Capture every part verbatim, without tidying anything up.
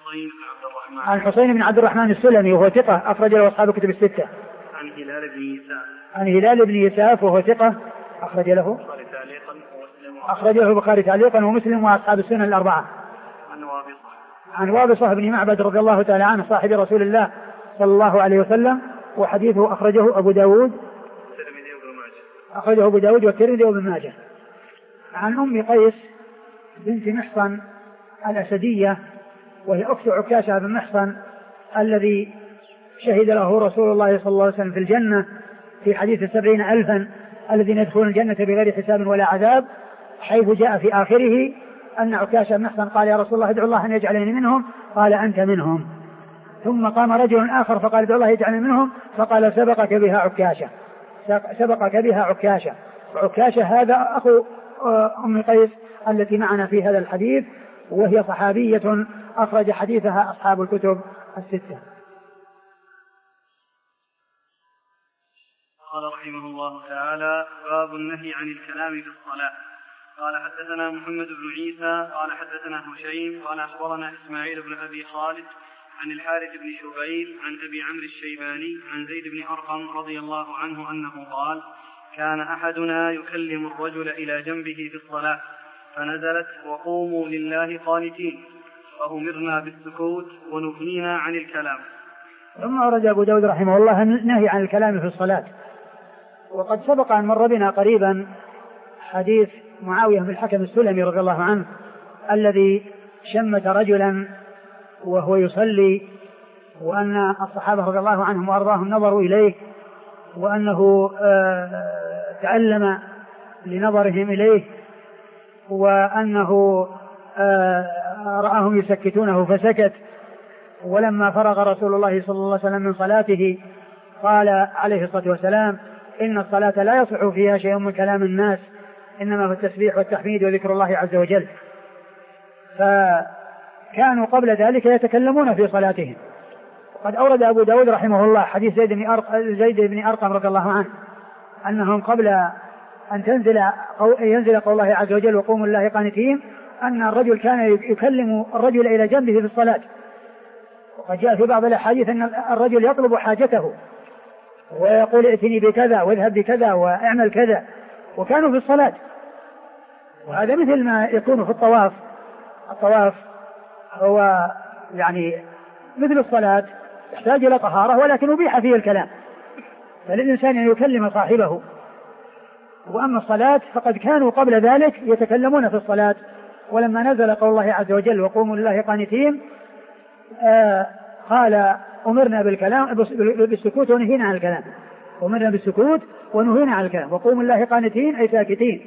الحصين بن عبد الرحمن عن الحصين بن عبد الرحمن السلمي وهو ثقة أخرج له أصحاب الكتب الستة. عن هلال بن يساف عن هلال بن يساف وهو ثقة أخرج له أخرج له البخاري تعليقا ومسلم وأصحاب السنن الأربعة. عن وابصة عن وابصة بن معبد رضي الله تعالى عنه صاحب رسول الله صلى الله عليه وسلم وحديثه أخرجه أبو داود أخرجه أبو داود والترمذي وابن ماجه. عن أم قيس بنت محصن الأسدية وهي أخت عكاشة بن محصن الذي شهد له رسول الله صلى الله عليه وسلم في الجنة في حديث السبعين ألفا الذين يدخلون الجنة بغير حساب ولا عذاب، حيث جاء في آخره أن عكاشة بن محصن قال يا رسول الله ادعو الله أن يجعلني منهم، قال أنت منهم. ثم قام رجل آخر فقال ادعو الله يجعلني منهم، فقال سبقك بها عكاشة سبقك بها عكاشة. وعكاشة هذا أخو أم قيس التي معنا في هذا الحديث، وهي صحابية أخرج حديثها أصحاب الكتب الستة. قال رحمه الله تعالى باب النهي عن الكلام في الصلاة. قال حدثنا محمد بن عيسى قال حدثنا هشيم قال أخبرنا إسماعيل بن أبي خالد عن الحارث بن شبيل عن أبي عمرو الشيباني عن زيد بن أرقم رضي الله عنه أنه قال كان أحدنا يكلم الرجل إلى جنبه في الصلاة فنزلت وقوموا لله قانتين فأمرنا بالسكوت ونهينا عن الكلام. ثم أورد أبو داود رحمه الله النهي عن الكلام في الصلاة. وقد سبق أن مر بنا قريبا حديث معاوية بن الحكم السلمي رضي الله عنه الذي شمت رجلا وهو يصلي، وأن الصحابة رضي الله عنهم وأرضاهم نظروا إليه، وأنه تعلم لنظرهم إليه، وأنه رآهم يسكتونه فسكت. ولما فرغ رسول الله صلى الله عليه وسلم من صلاته قال عليه الصلاة والسلام إن الصلاة لا يصح فيها شيء من كلام الناس، إنما في التسبيح والتحميد وذكر الله عز وجل. فكانوا قبل ذلك يتكلمون في صلاتهم. قد أورد أبو داود رحمه الله حديث زيد بن أرقم, زيد بن أرقم رضي الله عنه أنهم قبل أن تنزل ينزل قول الله عز وجل وقوموا لله قانتين أن الرجل كان يكلم الرجل إلى جنبه في الصلاة. وقد جاء في بعض الأحاديث أن الرجل يطلب حاجته ويقول ائتني بكذا واذهب بكذا واعمل كذا، وكانوا في الصلاة. وهذا مثل ما يكون في الطواف. الطواف هو يعني مثل الصلاة يحتاج إلى طهارة ولكن أبيح فيه الكلام، فللإنسان أن يكلم صاحبه. وأما الصلاة فقد كانوا قبل ذلك يتكلمون في الصلاة. ولما نزل قول الله عز وجل وقوموا لله قانتين آه قال أمرنا بالكلام بالسكوت ونهينا عن الكلام. أمرنا بالسكوت ونهينا عن الكلام. وقوموا لله قانتين أي ساكتين.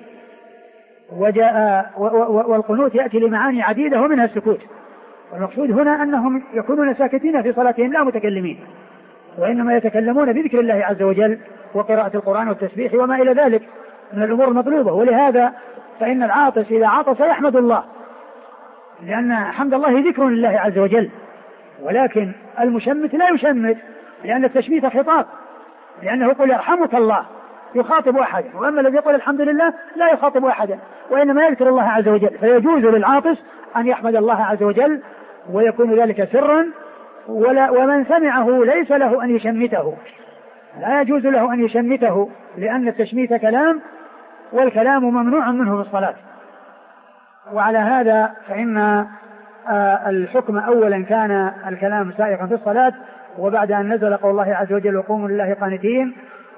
وجاء والقنوت يأتي لمعاني عديدة ومنها السكوت. والمقصود هنا أنهم يكونون ساكتين في صلاتهم لا متكلمين، وإنما يتكلمون بذكر الله عز وجل وقراءة القرآن والتسبيح وما إلى ذلك من الأمور المطلوبة. ولهذا فإن العاطس إذا عطس يحمد الله، لأن حمد الله ذكر لله عز وجل. ولكن المشمت لا يشمت لأن التشميت خطاب، لأنه يقول يرحمك الله يخاطب أحدا، وأما الذي يقول الحمد لله لا يخاطب أحدا وإنما يذكر الله عز وجل. فيجوز للعاطس أن يحمد الله عز وجل ويكون ذلك سرا، ولا ومن سمعه ليس له أن يشمته، لا يجوز له أن يشمته لأن التشميت كلام، والكلام ممنوع منه في الصلاة. وعلى هذا فإن الحكم أولا كان الكلام سائغا في الصلاة، وبعد أن نزل قول الله عز وجل وقوموا لله قانتين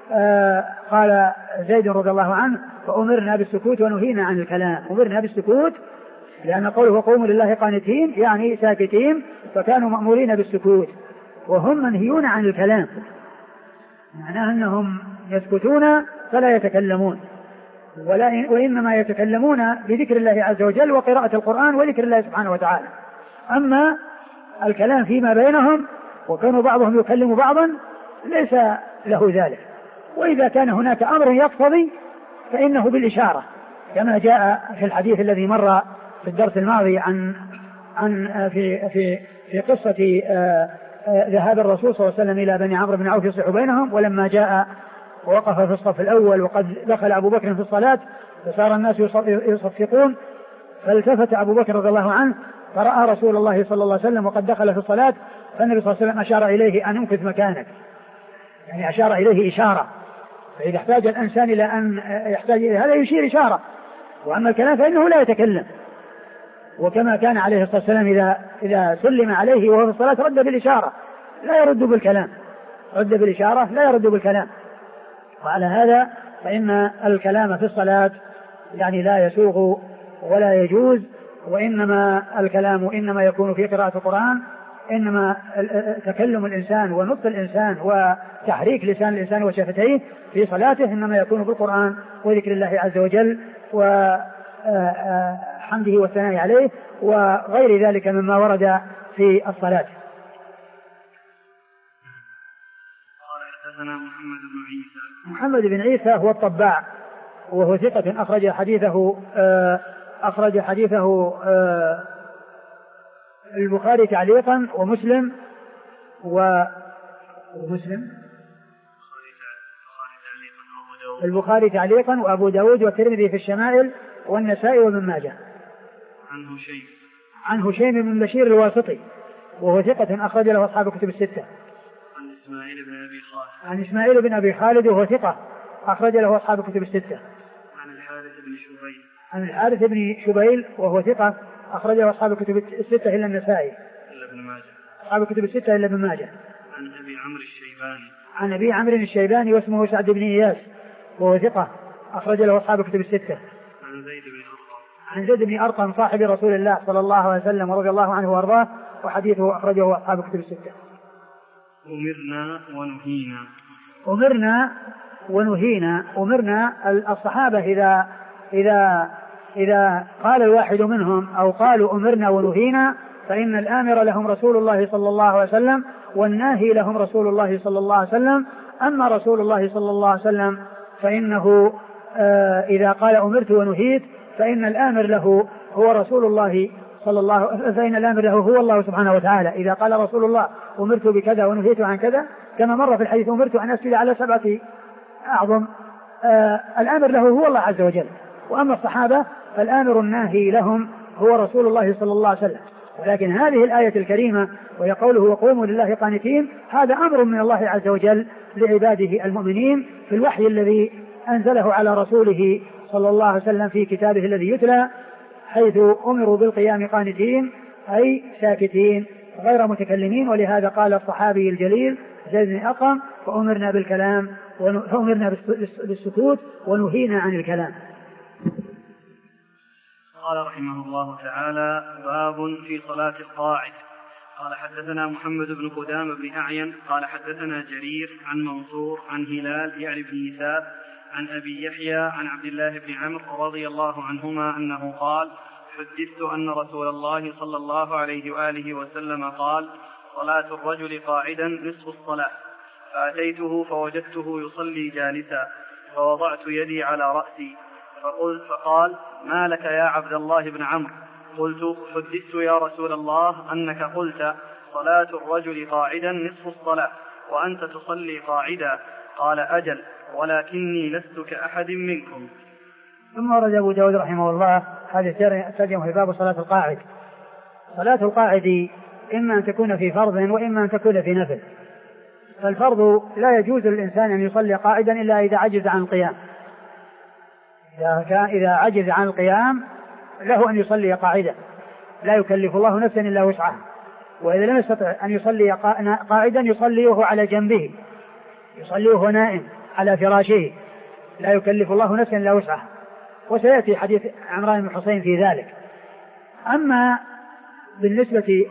قال زيد رضي الله عنه فأمرنا بالسكوت ونهينا عن الكلام. أمرنا بالسكوت لأن قوله وقوموا لله قانتين يعني ساكتين، فكانوا مأمورين بالسكوت وهم منهيون عن الكلام، معناه أنهم يسكتون فلا يتكلمون، ولا وإنما يتكلمون بذكر الله عز وجل وقراءة القرآن وذكر الله سبحانه وتعالى. أما الكلام فيما بينهم وكانوا بعضهم يكلم بعضا ليس له ذلك. وإذا كان هناك أمر يقتضي فإنه بالإشارة، كما جاء في الحديث الذي مر في الدرس الماضي عن عن في في في قصة ذهاب الرسول صلى الله عليه وسلم إلى بني عمرو بن عوف يصلح بينهم، ولما جاء ووقف في الصف الأول وقد دخل أبو بكر في الصلاة فصار الناس يصفقون، فالتفت أبو بكر رضي الله عنه فرأى رسول الله صلى الله عليه وسلم وقد دخل في الصلاة، فالنبي صلى الله عليه وسلم أشار إليه أن امكث مكانك، يعني أشار إليه إشارة. فإذا احتاج الإنسان إلى أن يحتاج إلى هذا يشير إشارة، وأما الكلام فإنه لا يتكلم. وكما كان عليه الصلاة والسلام إذا, إذا سلم عليه وهو في الصلاة رد بالإشارة لا يرد بالكلام، رد بالإشارة لا يرد بالكلام. وعلى هذا فإن الكلام في الصلاة يعني لا يسوغ ولا يجوز، وإنما الكلام إنما يكون في قراءة القرآن، إنما تكلم الإنسان ونطق الإنسان وتحريك لسان الإنسان وشفتيه في صلاته إنما يكون بالقرآن وذكر الله عز وجل وحمده والثناء عليه وغير ذلك مما ورد في الصلاة. محمد بن عيسى محمد بن عيسى هو الطباع، وهو ثقة أخرج حديثه أخرج حديثه البخاري تعليقا ومسلم ومسلم البخاري تعليقا وأبو داود والترمذي في الشمائل والنسائي وابن ماجه. عن هشيم عن هشيم بن بشير الواسطي وهو ثقة أخرج له أصحاب الكتب الستة. عن إسماعيل بن أبي خالد عن إسماعيل بن أبي خالد وهو ثقة أخرج له أصحاب الكتب الستة. عن الحارث بن شبيل عن الحارث بن شبيل وهو ثقة أخرج له أصحاب الكتب الستة إلا النسائي إلا ابن ماجه. أصحاب الكتب الستة إلا ابن ماجه. عن أبي عمرو الشيباني عن أبي عمرو الشيباني واسمه سعد بن إياس وهو ثقة أخرج له أصحاب الكتب الستة. عن زيد بن أرقم عن زيد بن أرقم صاحب رسول الله صلى الله عليه وسلم ورضي الله عنه وأرضاه وحديثه أخرجه أصحاب الكتب الستة. أمرنا ونهينا أمرنا ونهينا أمرنا الصحابة إذا إذا إذا قال الواحد منهم أو قالوا أمرنا ونهينا فإن الآمر لهم رسول الله صلى الله عليه وسلم والناهي لهم رسول الله صلى الله عليه وسلم. أما رسول الله صلى الله عليه وسلم فإنه آه إذا قال أمرت ونهيت فإن الآمر له هو رسول الله صلى الله فإن الآمر له هو الله سبحانه وتعالى. إذا قال رسول الله أمرت بكذا ونهيت عن كذا كما مر في الحديث أمرت أن أسجد على سبعة أعظم آه الآمر له هو الله عز وجل. وأما الصحابة فالآمر الناهي لهم هو رسول الله صلى الله عليه وسلم. ولكن هذه الآية الكريمة وهي قوله وقوموا لله قانتين هذا أمر من الله عز وجل لعباده المؤمنين في الوحي الذي أنزله على رسوله صلى الله عليه وسلم في كتابه الذي يتلى حيث أمروا بالقيام قانتين أي ساكتين غير متكلمين. ولهذا قال الصحابي الجليل زيد بن أرقم فأمرنا بالكلام فأمرنا بالسكوت ونهينا عن الكلام. قال رحمه الله تعالى باب في صلاة القاعد. قال حدثنا محمد بن قدامة بن أعين قال حدثنا جرير عن منصور عن هلال يعني بن يساب عن أبي يحيى عن عبد الله بن عمرو رضي الله عنهما أنه قال حدثت أن رسول الله صلى الله عليه وآله وسلم قال صلاة الرجل قاعدا نصف الصلاة فأتيته فوجدته يصلي جالسا فوضعت يدي على رأسي فقلت فقال ما لك يا عبد الله بن عمرو؟ قلت حدثت يا رسول الله أنك قلت صلاة الرجل قاعدا نصف الصلاة وأنت تصلي قاعدا. قال أجل ولكني لست كأحد منكم. ثم ورد أبو داود رحمه الله هذا الترجمة في باب صلاة القاعد. صلاة القاعد إما أن تكون في فرض وإما أن تكون في نفل. فالفرض لا يجوز للإنسان أن يصلي قاعدا إلا إذا عجز عن القيام. إذا, كان إذا عجز عن القيام له أن يصلي قاعدا لا يكلف الله نفسا إلا وسعها. وإذا لم يستطع أن يصلي قاعدا يصلي وهو على جنبه يصلي وهو نائم على فراشه لا يكلف الله نفسا إلا وسعها. وسيأتي حديث عمران بن حسين في ذلك. أما بالنسبة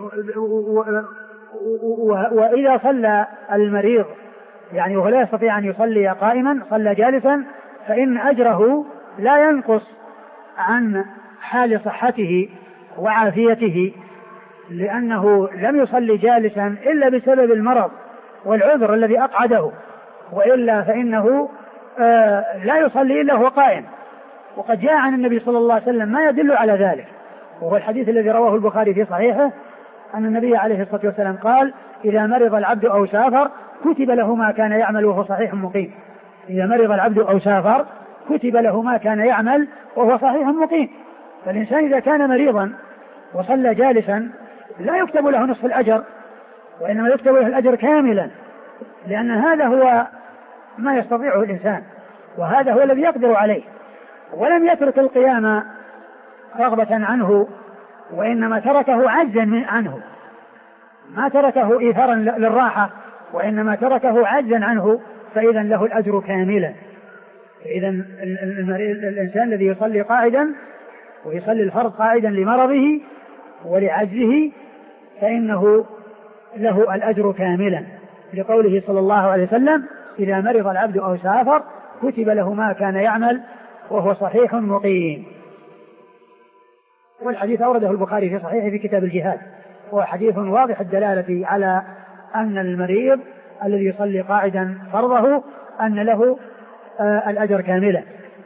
وإذا صلى المريض يعني وهو لا يستطيع أن يصلي قائما صلى جالسا فإن أجره لا ينقص عن حال صحته وعافيته لأنه لم يصلي جالسا إلا بسبب المرض والعذر الذي أقعده، وإلا فإنه آه لا يصلي إلا هو قائم. وقد جاء عن النبي صلى الله عليه وسلم ما يدل على ذلك، وهو الحديث الذي رواه البخاري في صحيحه أن النبي عليه الصلاة والسلام قال إذا مرض العبد أو سافر كتب له ما كان يعمل وهو صحيح مقيم. إذا مرض العبد أو سافر كتب له ما كان يعمل وهو صحيح مقيم. فالإنسان إذا كان مريضا وصلى جالسا لا يكتب له نصف الأجر، وإنما يكتب له الأجر كاملا، لأن هذا هو ما يستطيعه الإنسان، وهذا هو الذي يقدر عليه، ولم يترك القيام رغبة عنه، وإنما تركه عجزا عنه، ما تركه إيثارا للراحة، وإنما تركه عجزا عنه، فإذا له الأجر كاملا. إذا الإنسان الذي يصلي قاعدا ويصلي الفرض قاعدا لمرضه ولعجزه فإنه له الأجر كاملا، لقوله صلى الله عليه وسلم: إذا مرض العبد أو سافر كتب له ما كان يعمل وهو صحيح مقيم. والحديث أورده البخاري في صحيحه في كتاب الجهاد، وهو حديث واضح الدلالة على أن المريض الذي يصلي قاعدا فرضه أن له آه الأجر كاملا.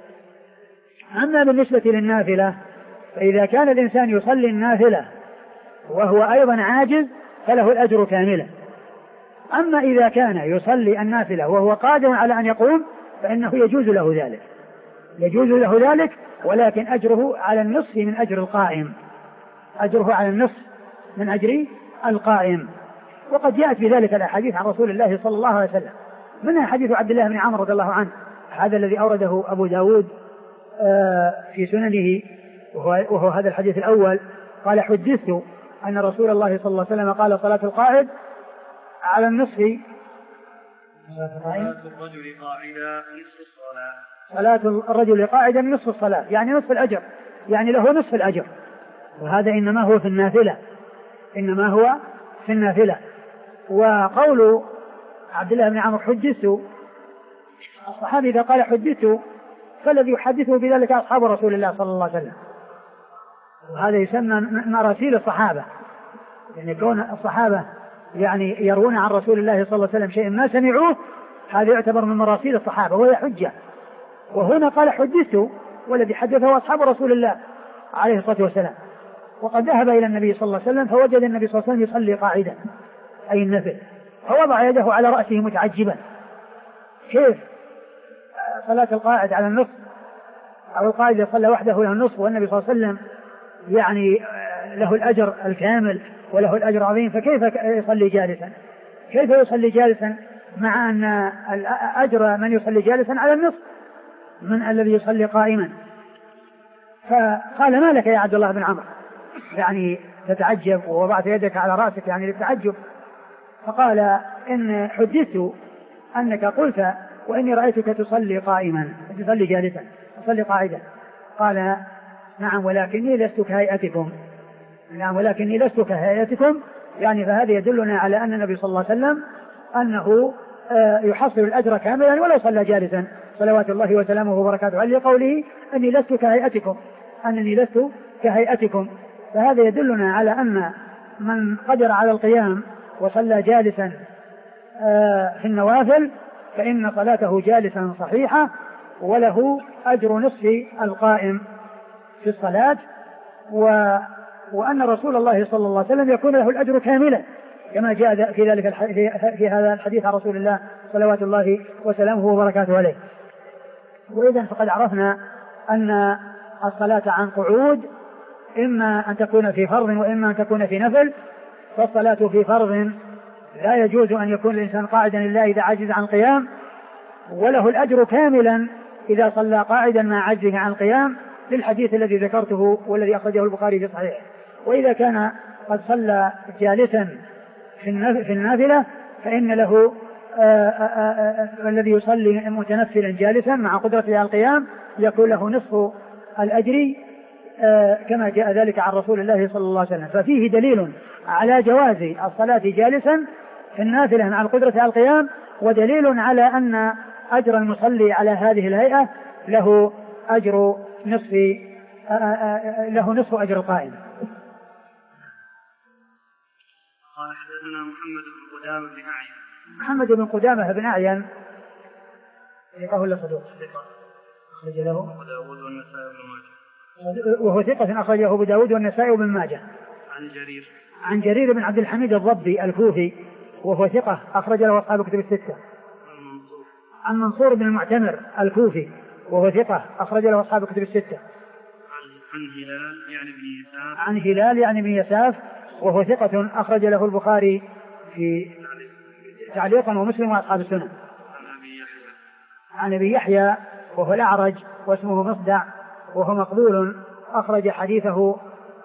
أما بالنسبة للنافلة فإذا كان الإنسان يصلي النافلة وهو أيضا عاجز فله الأجر كاملا. أما إذا كان يصلي النافلة وهو قادر على أن يقوم فإنه يجوز له ذلك، يجوز له ذلك، ولكن أجره على النصف من أجر القائم، أجره على النصف من أجر القائم. وقد جاءت بذلك الأحاديث عن رسول الله صلى الله عليه وسلم، منها حديث عبد الله بن عمرو رضي الله عنه، هذا الذي أورده أبو داود في سننه، وهو هذا الحديث الأول. قال: حدثت أن رسول الله صلى الله عليه وسلم قال: صلاة القاعد على النصف، صلاة الرجل قاعدا نصف الصلاة، صلاة الرجل قاعدا نصف الصلاة، يعني نصف الأجر، يعني له نصف الأجر. وهذا إنما هو في النافلة، إنما هو في النافلة. وقول عبد الله بن عمرو حدثت، الصحابي إذا قال حدثت فالذي يحدثه بذلك أصحاب رسول الله صلى الله عليه وسلم، وهذا يسمى مراسيل الصحابة، يعني كون الصحابة يعني يروون عن رسول الله صلى الله عليه وسلم شيء ما سمعوه، هذا يعتبر من مراسيل الصحابة وهي حجة. وهنا قال حدثت، والذي حدثه أصحاب رسول الله عليه الصلاة والسلام. وقد ذهب إلى النبي صلى الله عليه وسلم فوجد النبي صلى الله عليه وسلم يصلي قاعدا أي النفل، فوضع يده على رأسه متعجبا: كيف صلاة القاعد على النصف، أو القاعد يصلى وحده له النصف والنبي صلى الله عليه وسلم يعني له الأجر الكامل وله الأجر عظيم، فكيف يصلي جالسا؟ كيف يصلي جالسا مع أن أجر من يصلي جالسا على النصف من الذي يصلي قائما؟ فقال: ما لك يا عبد الله بن عمرو، يعني تتعجب ووضعت يدك على رأسك يعني للتعجب. فقال: إن حدثت أنك قلت وإني رأيتك تصلي قائما، تصلي جالسا، تصلي قاعدا. قال: نعم ولكني لست كهيئتكم، نعم ولكني لست كهيئتكم، يعني فهذا يدلنا على أن النبي صلى الله عليه وسلم أنه يحصل الأجر كاملا ولو صلى جالسا صلوات الله وسلامه وبركاته عليه، قوله أني لست كهيئتكم، أنني لست كهيئتكم. فهذا يدلنا على أن من قدر على القيام وصلى جالسا في النوافل فإن صلاته جالسا صحيحة، وله أجر نصف القائم في الصلاة، و... وأن رسول الله صلى الله عليه وسلم يكون له الأجر كاملا كما جاء في ذلك الح... في هذا الحديث عن رسول الله صلوات الله وسلامه وبركاته عليه. وإذا فقد عرفنا أن الصلاة عن قعود إما أن تكون في فرض وإما أن تكون في نفل. فالصلاة في فرض لا يجوز أن يكون الإنسان قاعدا إلا إذا عجز عن القيام، وله الأجر كاملا إذا صلى قاعدا مع عجزه عن القيام، للحديث الذي ذكرته والذي أخرجه البخاري في صحيحه. وإذا كان قد صلى جالسا في النافلة فإن له آآ آآ الذي يصلي متنفلا جالسا مع قدرته على القيام يكون له نصف الأجر كما جاء ذلك عن رسول الله صلى الله عليه وسلم. ففيه دليل على جواز الصلاة جالسا في النافلة مع القدرة على القيام، ودليل على أن أجر المصلي على هذه الهيئة له أجر نصف له نصف أجر القائم. قال: حدثنا محمد بن قدامة بن أعين. محمد بن قدامة بن أعين ثقة ولا صدوق؟ ثقة، أخرج له أبو داود والنسائي وابن ماجه، وهو ثقة أخرجه أبو داود والنسائي وابن ماجه. عن جرير عن جرير بن عبد الحميد الضبي الكوفي وهو ثقة أخرج له أصحاب كتب الستة. عن منصور بن المعتمر الكوفي وهو ثقة أخرج له أصحاب كتب الستة. عن عن هلال يعني بن يساف عن هلال يعني بن يساف وهو ثقة أخرج له البخاري في تعليقا ومسلم وأصحاب السنن. عن أبي يحيى عن أبي يحيى وهو الأعرج واسمه مصدع وهو مقبول أخرج حديثه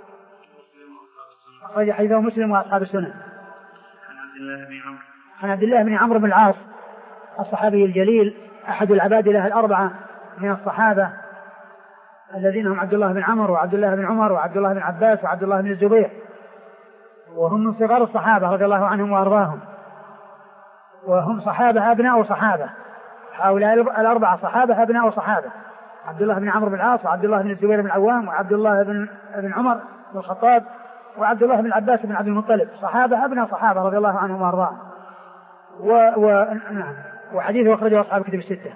أخرج حديثه مسلم وأصحاب السنن. عن عبد الله بن عمرو عن عبد الله بن عمرو بن العاص الصحابي الجليل أحد العبادلة الأربعة من الصحابة الذين هم عبد الله بن عمرو وعبد الله بن عمر وعبد الله بن عباس وعبد الله بن الزبير، وهم من صغار الصحابة رضي الله عنهم وأرضاهم، وهم صحابة أبناء صحابة. هؤلاء الأربعة صحابة أبناء صحابة، عبد الله بن عمرو بن العاص وعبد الله بن الزبير بن العوام وعبد الله بن بن عمر بن الخطاب وعبد الله بن العباس بن عبد المطلب، صحابة أبناء صحابة رضي الله عنهم وأرضاهم. و... و... نعم. وحديثه أخرجه أصحاب الكتب الستة.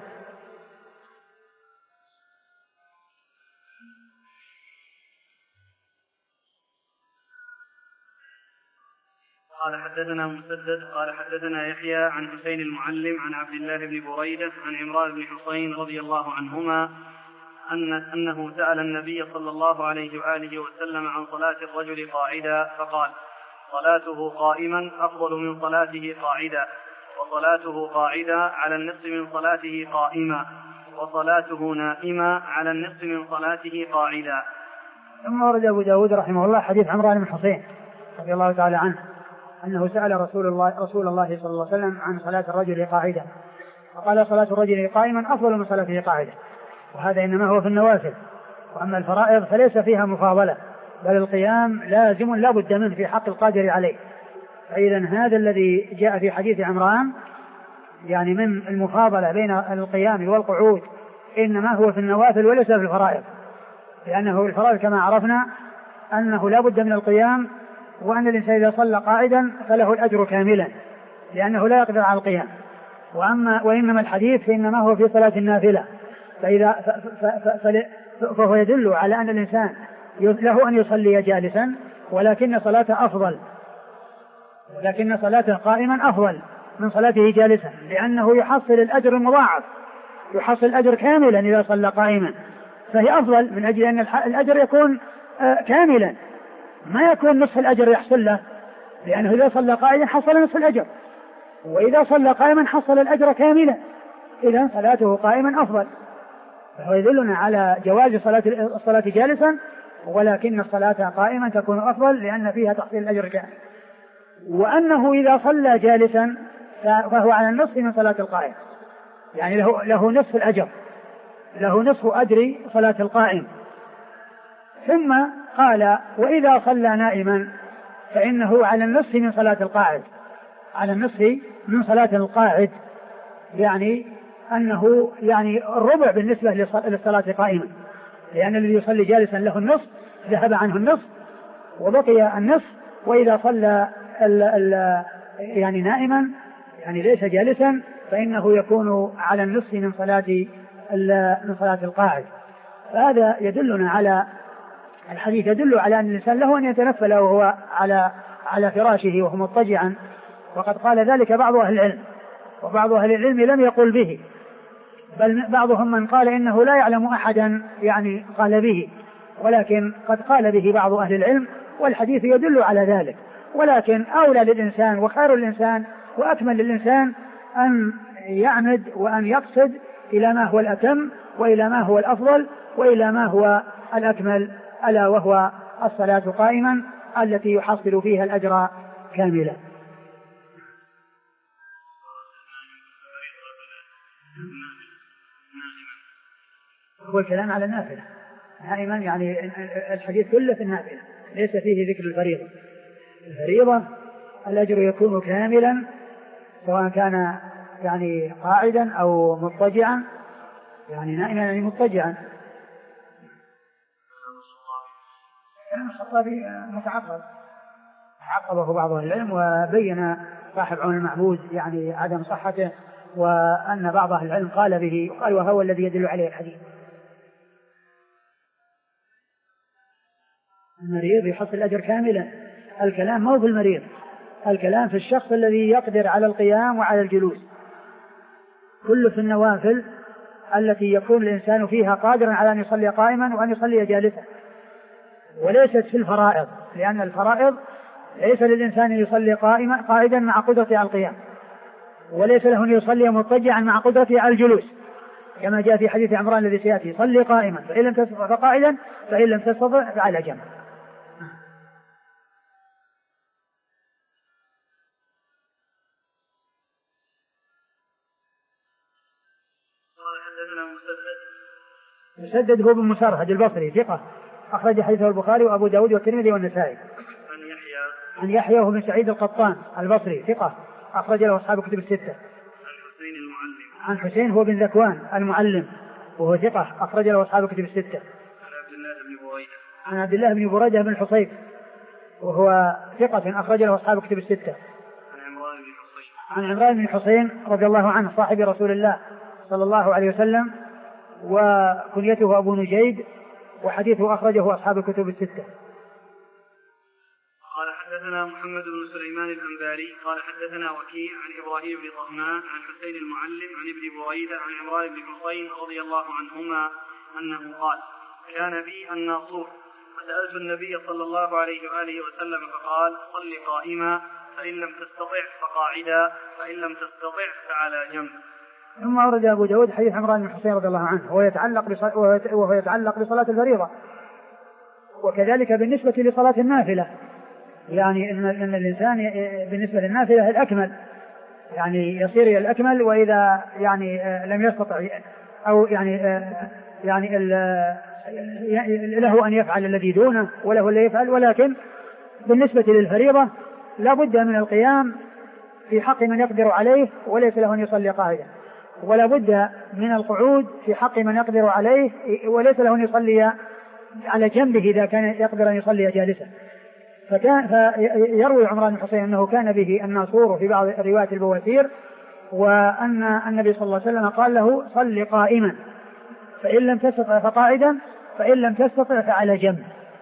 قال حدثنا مسدد قال حدثنا يحيى عن حسين المعلم عن عبد الله بن بريدة عن عمران بن حسين رضي الله عنهما أن أنه سأل النبي صلى الله عليه وآله وسلم عن صلاة الرجل قاعدا فقال: صلاته قائما أفضل من صلاته قاعدا، وصلاته قاعدا على النصف من صلاته قائما، وصلاته نائما على النصف من صلاته قاعدا. ثم ورد أبو داود رحمه الله حديث عمران بن حسين رضي الله تعالى عنه أنه سأل رسول الله, رسول الله صلى الله عليه وسلم عن صلاة الرجل قاعدا فقال: صلاة الرجل قائما أفضل من صلاته قاعدا. وهذا إنما هو في النوافل، وأما الفرائض فليس فيها مفاضلة، بل القيام لازم لا بد منه في حق القادر عليه. فإذا هذا الذي جاء في حديث عمران يعني من المفاضلة بين القيام والقعود إنما هو في النوافل وليس في الفرائض، لأنه الفرائض كما عرفنا أنه لا بد من القيام، وأن الإنسان إذا صلى قاعدا فله الأجر كاملا لأنه لا يقدر على القيام. وأما وإنما الحديث فإنما هو في صلاة النافلة، فإذا ف ف ف فهو يدل على أن الإنسان له أن يصلي جالسا، ولكن صلاته أفضل لكن صلاته قائما أفضل من صلاته جالسا، لأنه يحصل الأجر المضاعف، يحصل الأجر كاملا إذا صلى قائما، فهي أفضل من أجل أن الأجر يكون كاملا، ما يكون نصف الأجر يحصل له، لأنه إذا صلى قائما حصل نصف الأجر، وإذا صلى قائما حصل الأجر كاملا، إذن صلاته قائما أفضل. فهو يدلنا على جواز صلاة الصلاة جالسا، ولكن الصلاة قائما تكون أفضل لأن فيها تحصيل الأجر كامل. وأنه إذا صلى جالسا فهو على النصف من صلاة القائم، يعني له, له نصف الأجر، له نصف أجر صلاة القائم. ثم قال: وإذا صلى نائما فإنه على النصف من صلاة القاعد، على النصف من صلاة القاعد، يعني أنه يعني الربع بالنسبة للصلاة قائما، لأن الذي يصلي جالسا له النصف ذهب عنه النصف وبقي النصف. وإذا صلى ال ال يعني نائما يعني ليس جالسا فإنه يكون على النصف من صلاة من صلاة القاعد. فهذا يدلنا على الحديث، يدل على أن الإنسان له أن يتنفل وهو على على فراشه وهو مضطجعا، وقد قال ذلك بعض أهل العلم، وبعض أهل العلم لم يقل به، بل بعضهم من قال إنه لا يعلم أحدا يعني قال به، ولكن قد قال به بعض أهل العلم، والحديث يدل على ذلك. ولكن أولى للإنسان وخير الإنسان وأكمل للإنسان أن يعمد وأن يقصد إلى ما هو الأتم وإلى ما هو الأفضل وإلى ما هو الأكمل، ألا وهو الصلاة قائما التي يحصل فيها الأجر كاملا. هو الكلام على النافلة نائما، يعني الحديث كله في النافلة، ليس فيه ذكر الفريضة. الفريضة الأجر يكون كاملا سواء كان يعني قاعدا أو مضطجعا، يعني نائما يعني مضطجعا. كلام الخطابي متعقب عقبه بعض العلم، وبين صاحب عون المعبود يعني عدم صحته، وأن بعض أهل العلم قال به، وقال وهو الذي يدل عليه الحديث. المريض يحصل الأجر كاملا، الكلام مو في المريض، الكلام في الشخص الذي يقدر على القيام وعلى الجلوس. كل في النوافل التي يكون الإنسان فيها قادرا على أن يصلي قائما وأن يصلي جالسا، وليست في الفرائض، لأن الفرائض ليس للإنسان يصلي قائما قائدا مع قدرته على القيام، وليس له أن يصلي مضطجعا مع قدرته على الجلوس، كما جاء في حديث عمران الذي سيأتي: صلي قائما فإن لم تستطع فقاعدا فإن لم تستطع فعلى جنب. مسدد هو بن مسرهد البصري ثقة أخرج حديثه البخاري وأبو داود والترمذي والنسائي. عن يحيى عن يحيى وهو بن سعيد القطان البصري ثقة أخرج له أصحاب كتب الستة. عن حسين المعلم عن حسين هو بن ذكوان المعلم وهو ثقة أخرج له أصحاب كتب الستة. عن عبد الله بن بريدة عن عبد الله بن بريدة بن الحصيب وهو ثقة أخرج له أصحاب كتب الستة. عن عمران بن حصين عن عمران بن حصين رضي الله عنه صاحب رسول الله صلى الله عليه وسلم وكنيته أبو نجيد وحديثه أخرجه أصحاب الكتب الستة. قال حدثنا محمد بن سليمان الأنباري قال حدثنا وكيع عن إبراهيم بن طهمان عن حسين المعلم عن ابن بريدة عن عمران بن حصين رضي الله عنهما أنه قال: كان بي الناصور فسألت النبي صلى الله عليه وآله وسلم فقال: صل قائما فإن لم تستطع فقاعدا فإن لم تستطع فعلى جنب. ثم أورد أبو داود حديث عمران بن حصين رضي الله عنه وهو يتعلق وهو يتعلق بصلاة الفريضة، وكذلك بالنسبة لصلاة النافلة، يعني إن, إن الإنسان بالنسبة للنافلة الأكمل، يعني يصير إلى الأكمل، وإذا يعني لم يستطع أو يعني يعني له أن يفعل الذي دونه وله اللي يفعل، ولكن بالنسبة للفريضة لا بد من القيام في حق من يقدر عليه وليس له أن يصلي قاعدا، ولا بد من القعود في حق من يقدر عليه وليس له أن يصلي على جنبه إذا كان يقدر أن يصلي جالسا. فكان فيروي عمران بن حصين أنه كان به الناصور في بعض روايات البواسير، وأن النبي صلى الله عليه وسلم قال له: صل قائما فإن لم تستطع فقاعدا فإن لم تستطع فعلى جنب،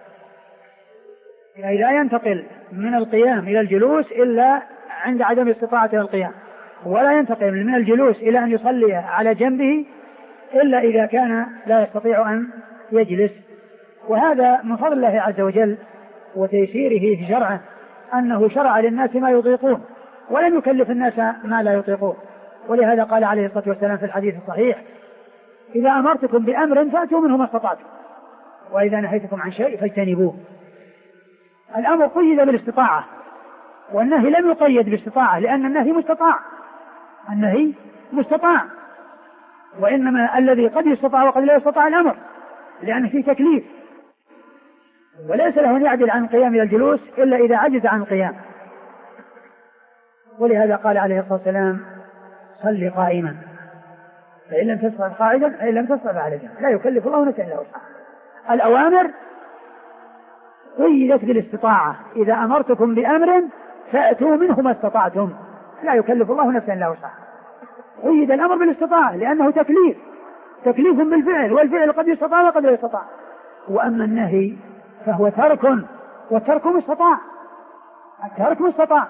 يعني لا ينتقل من القيام إلى الجلوس إلا عند عدم استطاعة القيام، ولا ينتقل من الجلوس إلى أن يصلي على جنبه إلا إذا كان لا يستطيع أن يجلس. وهذا من فضل الله عز وجل وتيسيره في شرعه أنه شرع للناس ما يطيقون ولم يكلف الناس ما لا يطيقون، ولهذا قال عليه الصلاة والسلام في الحديث الصحيح: إذا أمرتكم بأمر فأتوا منه ما استطعتم وإذا نهيتكم عن شيء فاجتنبوه. الأمر قيد بالاستطاعة والنهي لم يقيد بالاستطاعة، لأن النهي مستطاع، النهي مستطاع، وإنما الذي قد يستطاع وقد لا يستطاع الأمر، لأن فيه تكليف، وليس له أن يعدل عن القيام إلى الجلوس إلا إذا عجز عن القيام. ولهذا قال عليه الصلاة والسلام: صل قائما فإن لم تستطع قاعدا فإن لم تستطع فعلى جنب، لا يكلف الله نفسا إلا وسعها. الأوامر قيدت بالاستطاعة: إذا أمرتكم بأمر فأتوا منه ما استطعتم، لا يكلف الله نفسا إلا وسعها. قيد الأمر بالاستطاعة لأنه تكليف، تكليف بالفعل، والفعل قد يستطاع وقد لا يستطاع. وأما النهي فهو ترك، والترك مستطاع، الترك مستطاع،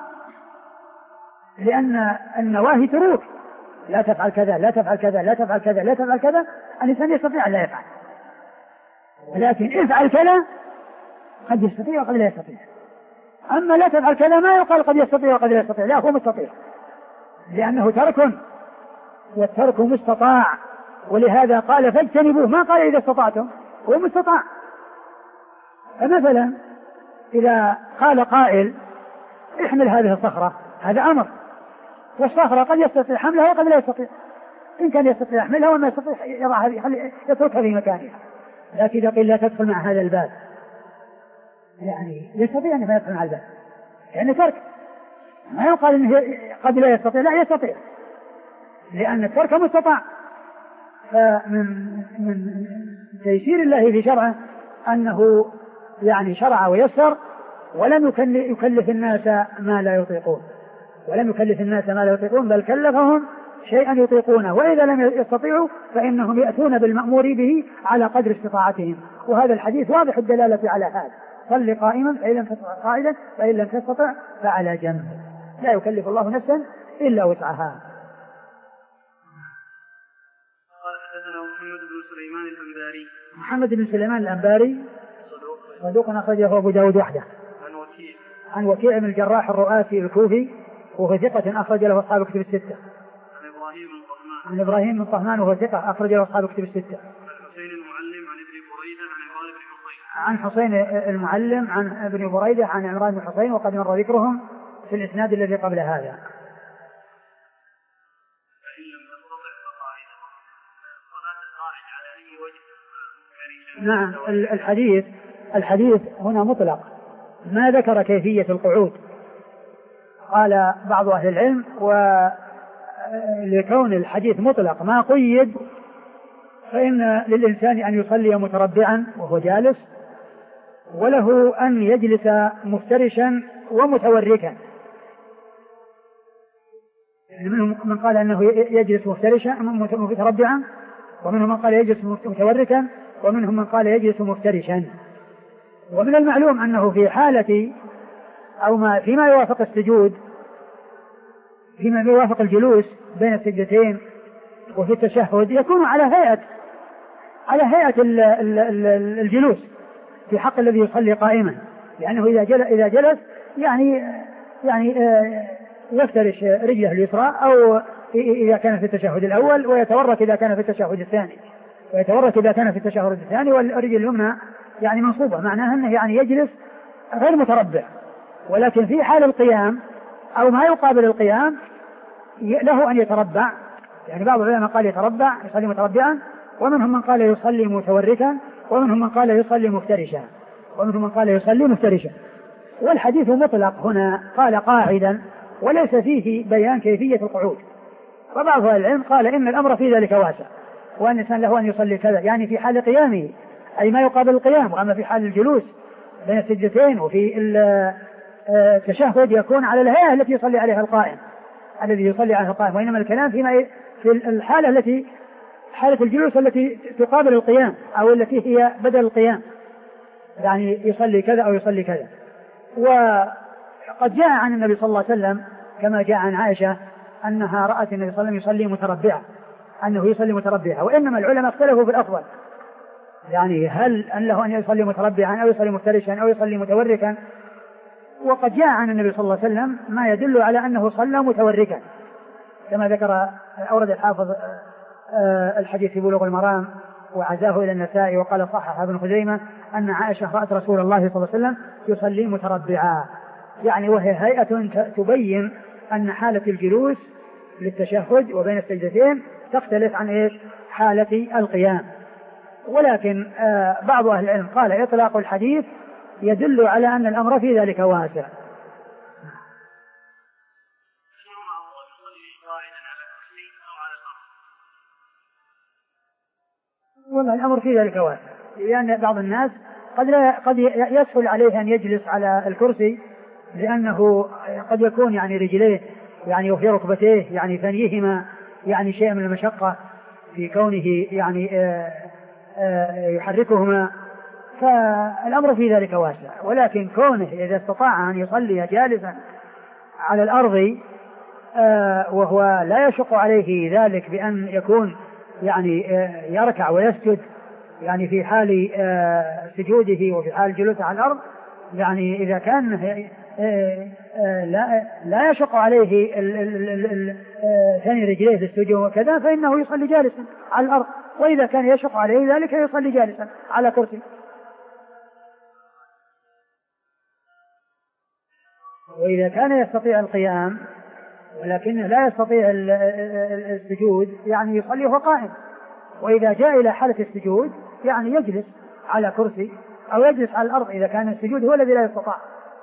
لأن النواهي تروك: لا تفعل كذا لا تفعل كذا لا تفعل كذا لا تفعل كذا، الإنسان يستطيع أن لا يفعل، ولكن افعل كذا قد يستطيع وقد لا يستطيع. أما لا تفعل كذا ما يقال قد يستطيع وقد لا يستطيع، لا، هو مستطيع لأنه ترك، والترك مستطاع، ولهذا قال فاجتنبوه، ما قال إذا استطعتم، هو مستطاع. فمثلا إذا قال قائل: احمل هذه الصخرة، هذا أمر، والصخرة قد يستطيع حملها وقد لا يستطيع، إن كان يستطيع يحملها وما يستطيع يضعها يتركها في مكانها. لكن إذا قيل لا تدخل مع هذا الباب، يعني يستطيع أن يدخل مع الباب، يعني ترك، ما يقال إنه قد لا يستطيع، لا، يستطيع، لأن الترك مستطاع. فمن من تيسير الله في شرعه أنه يعني شرع ويسر، ولم يكلف الناس ما لا يطيقون، ولم يكلف الناس ما لا يطيقون، بل كلفهم شيئا يطيقونه، وإذا لم يستطيعوا فإنهم يأتون بالمأمور به على قدر استطاعتهم. وهذا الحديث واضح الدلالة على هذا: صل قائما فإن لم تستطع قاعدا فإن لم تستطع فعلى جنب، لا يكلف الله نفسا إلا وسعها. قال حدثنا محمد بن سليمان الأنباري محمد بن سليمان الأنباري صدوق صدوق أخرجه أبو داود وحده. عن وكيع عن وكيع بن الجراح الرؤاسي الكوفي وهو ثقة أخرج له أصحاب كتب الستة. عن إبراهيم بن طهمان عن إبراهيم بن طهمان وهو ثقة أخرج له أصحاب كتب الستة. عن حسين المعلم عن ابن بريدة عن عمران بن حصين. عن حسين المعلم عن ابن بريدة عن عمران بن حصين وقد مر ذكرهم في الإسناد الذي قبل هذا. فإن لم تستطع فقاعدة. صلاة القاعد على أي وجه؟ نعم الحديث الحديث هنا مطلق ما ذكر كيفية القعود. قال بعض أهل العلم ولكون الحديث مطلق ما قيد فإن للإنسان أن يصلي متربعا وهو جالس وله أن يجلس مفترشا ومتوركا. يعني منهم من قال أنه يجلس مفترشا متربعا ومنهم من قال يجلس متوركا ومنهم من قال يجلس مفترشا. ومن المعلوم أنه في حالة أو ما فيما يوافق السجود فيما يوافق الجلوس بين السجدتين وفي التشهد يكون على هيئة على هيئة الجلوس في حق الذي يصلي قائما لأنه إذا جلس, إذا جلس يعني يعني يفترش رجله اليسرى أو إذا كان في التشهد الأول ويتورك إذا كان في التشهد الثاني ويتورك إذا كان في التشهد الثاني والرجل اليمنى يعني منصوبة معناها أنه يعني يجلس غير متربع. ولكن في حال القيام أو ما يقابل القيام له أن يتربع. يعني بعض العلماء قال يتربع يصلي متربعا ومنهم من قال يصلي متوركا ومنهم من قال يصلي مفترشا ومنهم من قال يصلي مفترشا. والحديث مطلق هنا قال قاعدا وليس فيه بيان كيفية القعود. وبعض العلم قال إن الأمر في ذلك واسع وأن الإنسان له أن يصلي كذا يعني في حال قيامه أي ما يقابل القيام. وأما في حال الجلوس بين السجدتين وفي التشهد يكون على الهيئة التي يصلي عليها القائم الذي يصلي عليها القائم. وإنما الكلام فيما في الحالة التي حالة الجلوس التي تقابل القيام أو التي هي بدل القيام يعني يصلي كذا أو يصلي كذا. وقد جاء عن النبي صلى الله عليه وسلم كما جاء عن عائشة أنها رأت النبي صلى الله عليه وسلم يصلي متربعا أنه يصلي متربعا. وإنما العلماء اختلفوا في الأفضل يعني هل أن له أن يصلي متربعا أو يصلي مفترشا أو يصلي متوركا. وقد جاء عن النبي صلى الله عليه وسلم ما يدل على أنه صلى متوركا كما ذكر أورد الحافظ الحديث في بلوغ المرام وعزاه إلى النسائي وقال صحح ابن خزيمة أن عائشة رأت رسول الله صلى الله عليه وسلم يصلي متربعا يعني وهي هيئة تبين أن حالة الجلوس للتشهد وبين السجدتين تختلف عن إيش حالة القيام. ولكن آه بعض أهل العلم قال إطلاق الحديث يدل على أن الأمر في ذلك واسع. والله الأمر في ذلك واسع لأن يعني بعض الناس قد لا قد يسهل عليه أن يجلس على الكرسي لأنه قد يكون يعني رجليه يعني وفي ركبتيه يعني ثنيهما يعني شيء من المشقة في كونه يعني آآ آآ يحركهما فالأمر في ذلك واسع. ولكن كونه إذا استطاع أن يصلي جالسا على الأرض وهو لا يشق عليه ذلك بأن يكون يعني يركع ويسجد يعني في حال سجوده وفي حال جلوسه على الأرض يعني إذا كان لا لا يشق عليه ثاني رجليه للسجود وكذا فإنه يصلي جالسا على الأرض. وإذا كان يشق عليه ذلك يصلي جالسا على كرسي. وإذا كان يستطيع القيام ولكنه لا يستطيع السجود يعني يصلي وهو قائم. وإذا جاء إلى حالة السجود يعني يجلس على كرسي أو يجلس على الأرض إذا كان السجود هو الذي لا يستطاع.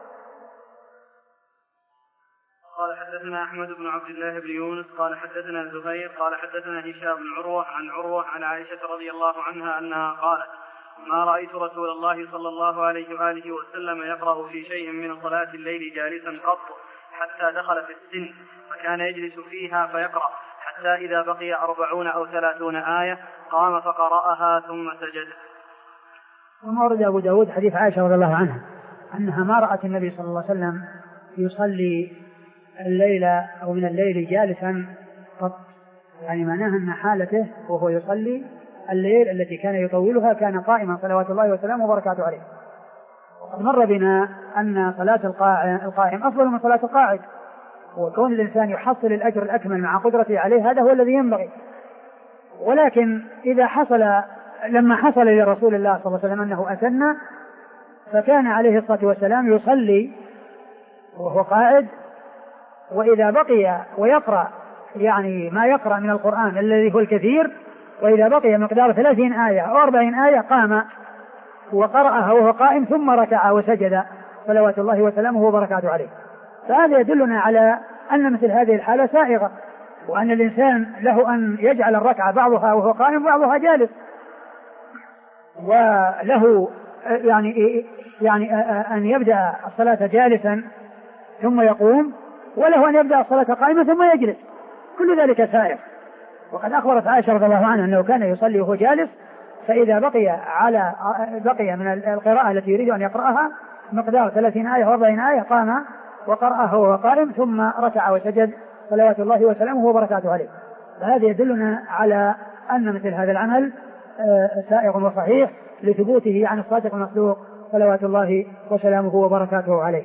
قال حدثنا أحمد بن عبد الله بن يونس قال حدثنا الزبير قال حدثنا هشام بن عروة عن عروة عن عائشة رضي الله عنها أنها قالت ما رأيت رسول الله صلى الله عليه وآله وسلم يقرأ في شيء من صلاة الليل جالسا قط حتى دخل في السن فكان يجلس فيها فيقرأ حتى إذا بقي أربعون أو ثلاثون آية قام فقرأها ثم سجد. ثم ورد أبو داود حديث عائشة رضي الله عنها أنها ما رأت النبي صلى الله عليه وسلم يصلي الليل أو من الليل جالسا قط يعني معناها أن حالته وهو يصلي الليل التي كان يطولها كان قائما صلوات الله وسلامه وبركاته عليه. مر بنا أن صلاة القائم أفضل من صلاة القاعد، وكون الإنسان يحصل الأجر الأكمل مع قدرته عليه هذا هو الذي ينبغي. ولكن إذا حصل لما حصل لرسول الله صلى الله عليه وسلم أنه أسن، فكان عليه الصلاة والسلام يصلي وهو قاعد، وإذا بقي ويقرأ يعني ما يقرأ من القرآن الذي هو الكثير، وإذا بقي مقدار ثلاثين آية أو أربعين آية قام وقرأها وهو قائم ثم ركع وسجد صلوات الله وسلامه وبركاته عليه. فهذا يدلنا على أن مثل هذه الحالة سائغة، وأن الإنسان له أن يجعل الركعة بعضها وهو قائم بعضها جالس، وله يعني يعني أن يبدأ الصلاة جالسا ثم يقوم، وله أن يبدأ الصلاة قائما ثم يجلس، كل ذلك سائغ. وقد أخبرت عائشة رضي الله عنها أنه كان يصلي وهو جالس، فإذا بقي على بقي من القراءة التي يريد أن يقرأها مقدار ثلاثين آية وأربعين آية قام وقرأها وهو قائم ثم ركع وسجد صلوات الله وسلامه وبركاته عليه. فهذا يدلنا على أن مثل هذا العمل سائغ وصحيح لثبوته عن الصادق المصدوق صلوات الله وسلامه وبركاته عليه.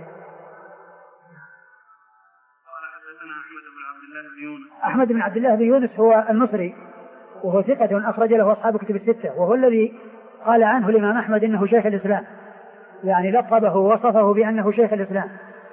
أحمد بن عبد الله بن يونس هو المصري، وهو ثقة أخرج له أصحاب كتب الستة، وهو الذي قال عنه الإمام أحمد إنه شيخ الإسلام، يعني لقبه ووصفه بأنه شيخ الإسلام.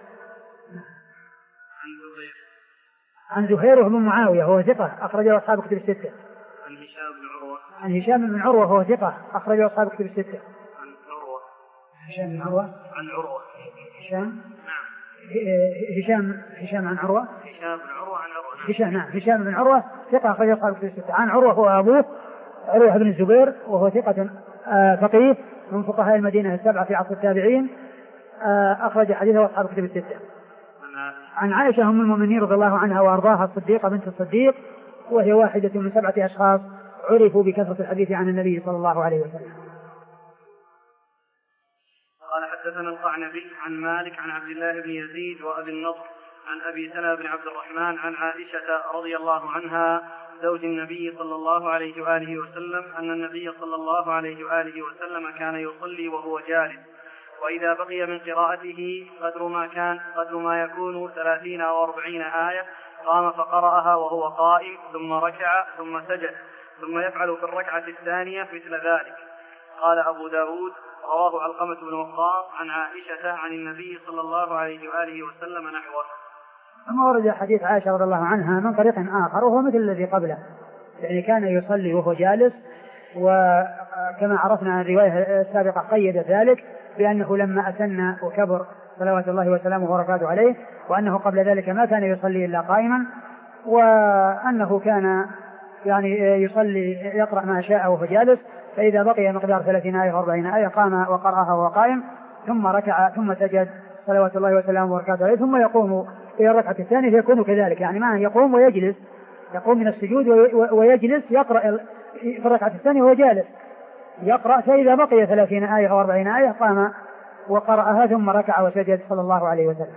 عن زهير بن معاوية وهو ثقة أخرج له أصحاب كتب الستة. عن هشام بن عروة. عن هشام بن عروة وهو ثقة أخرج له أصحاب كتب الستة. عن عروة. هشام بن عروة. عن عروة. هشام. نعم. هشام هشام عن عروة. هشام بن عروة عن عروة. هشام نعم هشام بن عروة ثقة أخرج له أصحاب كتب الستة. عن عروة هو أبوه عروة بن الزبير، وهو ثقة فقيه من فقهاء المدينة السبعة في عصر التابعين، أخرج حديثه أصحاب كتب الستة. عن عائشة أم المؤمنين رضي الله عنها وأرضاها الصديقة بنت الصديق، وهي واحدة من سبعة أشخاص عرفوا بكثرة الحديث عن النبي صلى الله عليه وسلم. قال حدثنا القعنبي عن مالك عن عبد الله بن يزيد وأبي النضر عن أبي سلمة بن عبد الرحمن عن عائشة رضي الله عنها زوج النبي صلى الله عليه وآله وسلم أن النبي صلى الله عليه وآله وسلم كان يصلي وهو جالس، وإذا بقي من قراءته قدر ما كان قدر ما يكون ثلاثين أو أربعين آية قام فقرأها وهو قائم ثم ركع ثم سجد، ثم يفعل في الركعة الثانية مثل ذلك. قال أبو داود رواه علقمة بن وقاص عن عائشة عن النبي صلى الله عليه وآله وسلم نحوه. أما ورد حديث عائشة رضي الله عنها من طريق آخر وهو مثل الذي قبله، يعني كان يصلي وهو جالس، وكما عرفنا الرواية السابقة قيد ذلك بأنه لما أسن وكبر صلوات الله وسلامه وبركاته عليه، وأنه قبل ذلك ما كان يصلي إلا قائما، وأنه كان يعني يصلي يقرأ ما شاء وهو جالس، فإذا بقي مقدار ثلاثين آية وأربعين آية قام وقرأها وهو قائم ثم ركع ثم سجد صلوات الله وسلامه وبركاته عليه، ثم يقوم إلى الركعة الثانية فيكون كذلك، يعني ما يقوم ويجلس، يقوم من السجود ويجلس يقرأ في الركعة الثانية وهو جالس يقرأ، فإذا بقي ثلاثين آية أو أربعين آية قام وقرأها ثم ركع وسجد صلى الله عليه وسلم.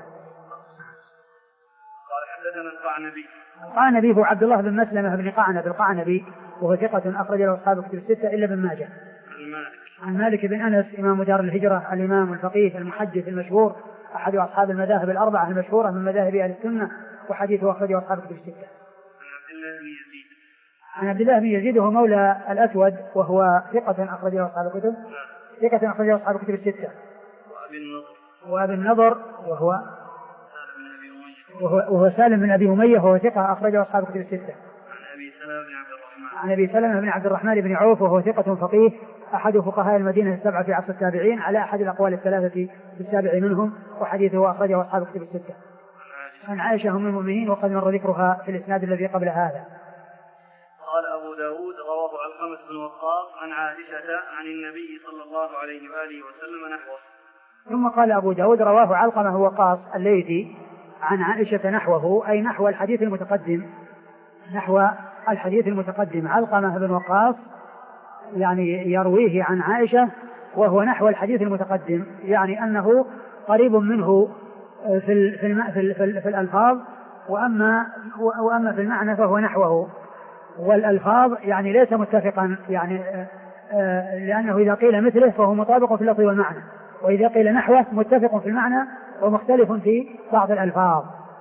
قال حدثنا القعنبي. القعنبي هو عبد الله بن مسلمة بن قعنب القعنبي، وهو ثقة أخرج له أصحاب الكتب الستة إلا ابن ماجه. عن مالك. عن مالك بن أنس إمام دار الهجرة الإمام الفقيه المحدث المشهور أحد أصحاب المذاهب الأربعة المشهورة من مذاهب أهل السنة، وحديثه أخرجه أصحاب الكتب الستة. عن عبد الله بن يزيد. عن عبد الله بن يزيد وهو مولى الأسود، وهو ثقة أخرجه أصحاب الكتب ثقة أخرجه أصحاب الكتب الستة. وأبي النضر. وأبي النضر وهو وهو, وهو سالم بن أبي أمية، وهو ثقة أخرجه أصحاب الكتب الستة. عن أبي سلمة بن عبد الرحمن. عن أبي سلمة بن عبد الرحمن بن عوف، وهو ثقة فقيه أحد فقهاء المدينة السبعة في عصر التابعين على أحد الأقوال الثلاثة في السابع منهم، وحديثه أخرجه أصحاب الكتب الستة. عن عائشة أم المؤمنين وقد مر ذكرها في الإسناد الذي قبل هذا. قال أبو داود رواه علقمة بن وقاص عن عائشة عن النبي صلى الله عليه وآله وسلم نحوه. ثم قال أبو داود رواه علقمة وقاص الليثي عن عائشة نحوه، أي نحو الحديث المتقدم، نحو الحديث المتقدم. علقمة بن وقاص يعني يرويه عن عائشة وهو نحو الحديث المتقدم، يعني أنه قريب منه في في في, في, في الألفاظ، وأما وأما في المعنى فهو نحوه، والألفاظ يعني ليس متفقا، يعني لأنه إذا قيل مثله فهو مطابق في اللفظ والمعنى، وإذا قيل نحوه متفق في المعنى ومختلف في بعض الألفاظ.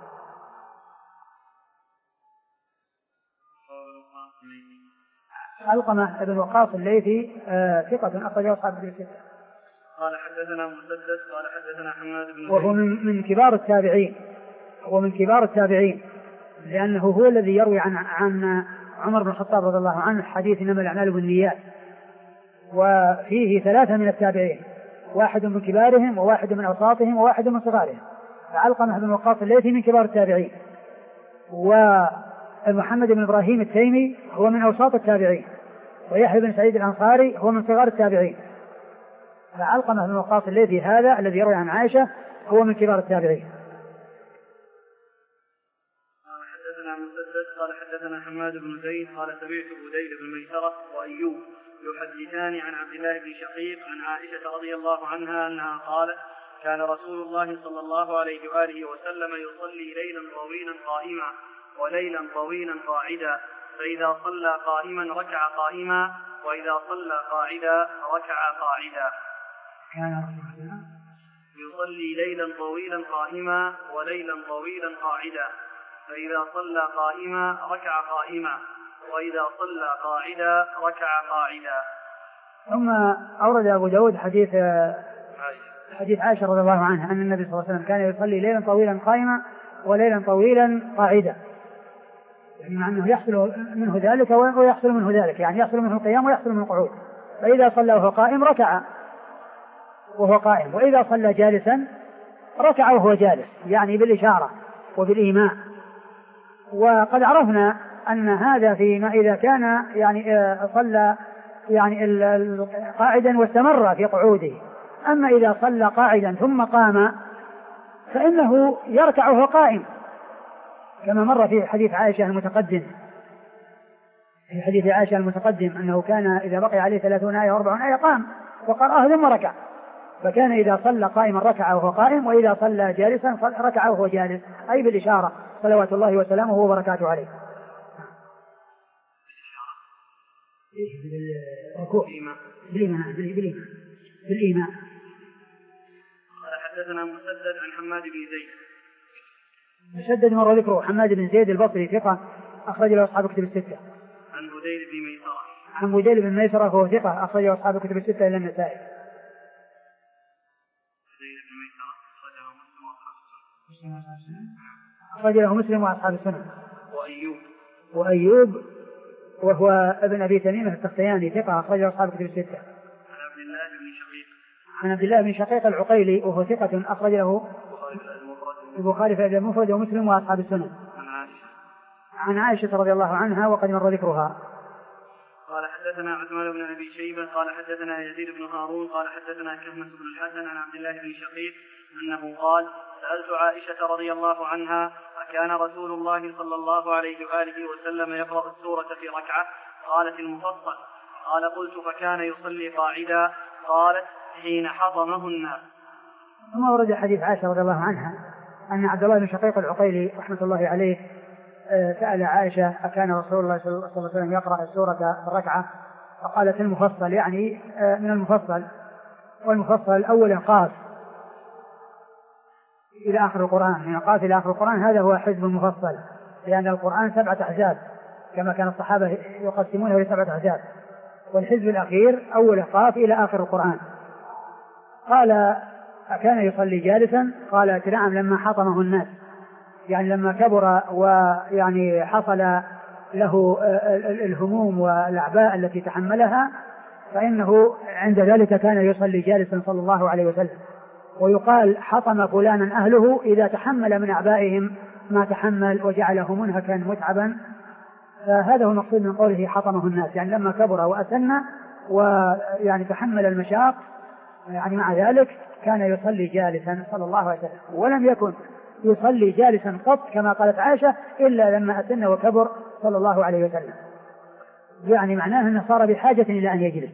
علقمة بن وقاص الليثي ثقة أخرجه أصحاب الكتب الستة. قال حدثنا مسدد قال حدثنا حماد بن وهو من, من كبار التابعين هو من كبار التابعين لأنه هو الذي يروي عن عن عمر بن الخطاب رضي الله عنه حديث إنما الأعمال بالنيات، وفيه ثلاثة من التابعين، واحد من كبارهم وواحد من أوساطهم وواحد من صغارهم. علقمة بن وقاص الليثي من كبار التابعين، ومحمد بن إبراهيم التيمي هو من أوساط التابعين، ويحيى بن سعيد الأنصاري هو من صغار التابعين. فعلقمة بن وقاص الليثي هذا الذي يروي عن عائشة هو من كبار التابعين. قال حدثنا مسدد قال حدثنا حماد بن زيد قال سمعت بديل بن ميسرة وأيوب يحدثان عن عبد الله بن شقيق عن عائشة رضي الله عنها أنها قالت كان رسول الله صلى الله عليه وآله وسلم يصلي ليلا طويلا قائما وليلا طويلا قاعدا، فإذا صلى قائما ركع قائما وإذا صلى قاعدا ركع قاعدا. يصلي ليلا طويلا قائما وليلا طويلا قاعدا، فإذا صلى قائما ركع قائما وإذا صلى قاعدا ركع قاعدا. ثم أورد أبو داود حديث حديث عائشة رضي الله عنها أن النبي صلى الله عليه وسلم كان يصلي ليلا طويلا قائما وليلا طويلا قاعدا، يعني مع أنه يحصل منه ذلك ويحصل منه ذلك، يعني يحصل منه القيام ويحصل منه القعود. فإذا صلى وهو قائم ركع وهو قائم، وإذا صلى جالسا ركع وهو جالس، يعني بالإشارة وبالإيماء. وقد عرفنا أن هذا فيما إذا كان يعني صلى يعني قاعدا واستمر في قعوده. أما إذا صلى قاعدا ثم قام فإنه يركع وهو قائم، كما مر في حديث عائشة المتقدم في حديث عائشة المتقدم أنه كان إذا بقي عليه ثلاثون آية وأربعون آية قام وقرأها ثم ركع. فكان إذا صلى قائما ركع وهو قائم، وإذا صلى جالسا ركع وهو جالس، أي بالإشارة صلوات الله وسلامه وبركاته عليه. بالركوع بالإيمان بالإيمان بالإيمان. قال حدثنا مسدد عن حماد بن زيد. مسدد مر ذكره. حماد بن زيد البصري ثقة أخرج له أصحاب كتب الستة. عن بديل بن ميسرة. عن بديل بن ميسرة فهو ثقة أخرج له أصحاب كتب الستة إلا النسائي. بديل بن ميسرة أخرج له مسلم وأصحاب السنن. وأيوب وأيوب وهو ابن أبي تميمة التختياني ثقة أخرج له أصحاب كتب الستة. عن عبد الله بن شقيق. عن عبد الله بن شقيق العقيلي وهو ثقة أخرج له البخاري في المفرد ومسلم وأصحاب السنن. عن عائشة. عن عائشة رضي الله عنها وقد مر ذكرها. قال حدثنا عثمان بن أبي شيبة قال حدثنا يزيد بن هارون قال حدثنا كهمة بن الحسن عن عبد الله بن شقيق أنه قال سألت عائشة رضي الله عنها أكان رسول الله صلى الله عليه وآله وسلم يقرأ السورة في ركعة؟ قالت المفصل. قال قلت فكان يصلي قاعدا؟ قالت حين حطمه الناس. ثم ورد حديث عائشة رضي الله عنها أن عبد الله بن شقيق العقيلي رحمة الله عليه سأل عائشة أكان رسول الله صلى الله عليه وسلم يقرأ السورة في الركعة؟ فقالت المفصل، يعني من المفصل، والمفصل الأول قاف إلى آخر القرآن، يعني قاف إلى آخر القرآن هذا هو حزب المفصل، لأن القرآن سبعة أحزاب كما كان الصحابة يقسمونه لسبعة أحزاب، والحزب الأخير أول قاف إلى آخر القرآن. قال أكان يصلي جالسا؟ قالت نعم لما حطمه الناس، يعني لما كبر ويعني حصل له الهموم والأعباء التي تحملها فإنه عند ذلك كان يصلي جالسا صلى الله عليه وسلم. ويقال حطم فلانا أهله إذا تحمل من أعبائهم ما تحمل وجعله منهكا متعبا، فهذا هو المقصود من قوله حطمه الناس، يعني لما كبر وأسن ويعني تحمل المشاق، يعني مع ذلك كان يصلي جالسا صلى الله عليه وسلم، ولم يكن يصلي جالسا قط كما قالت عائشة إلا لما أسن وكبر صلى الله عليه وسلم، يعني معناه أنه صار بحاجة إلى أن يجلس.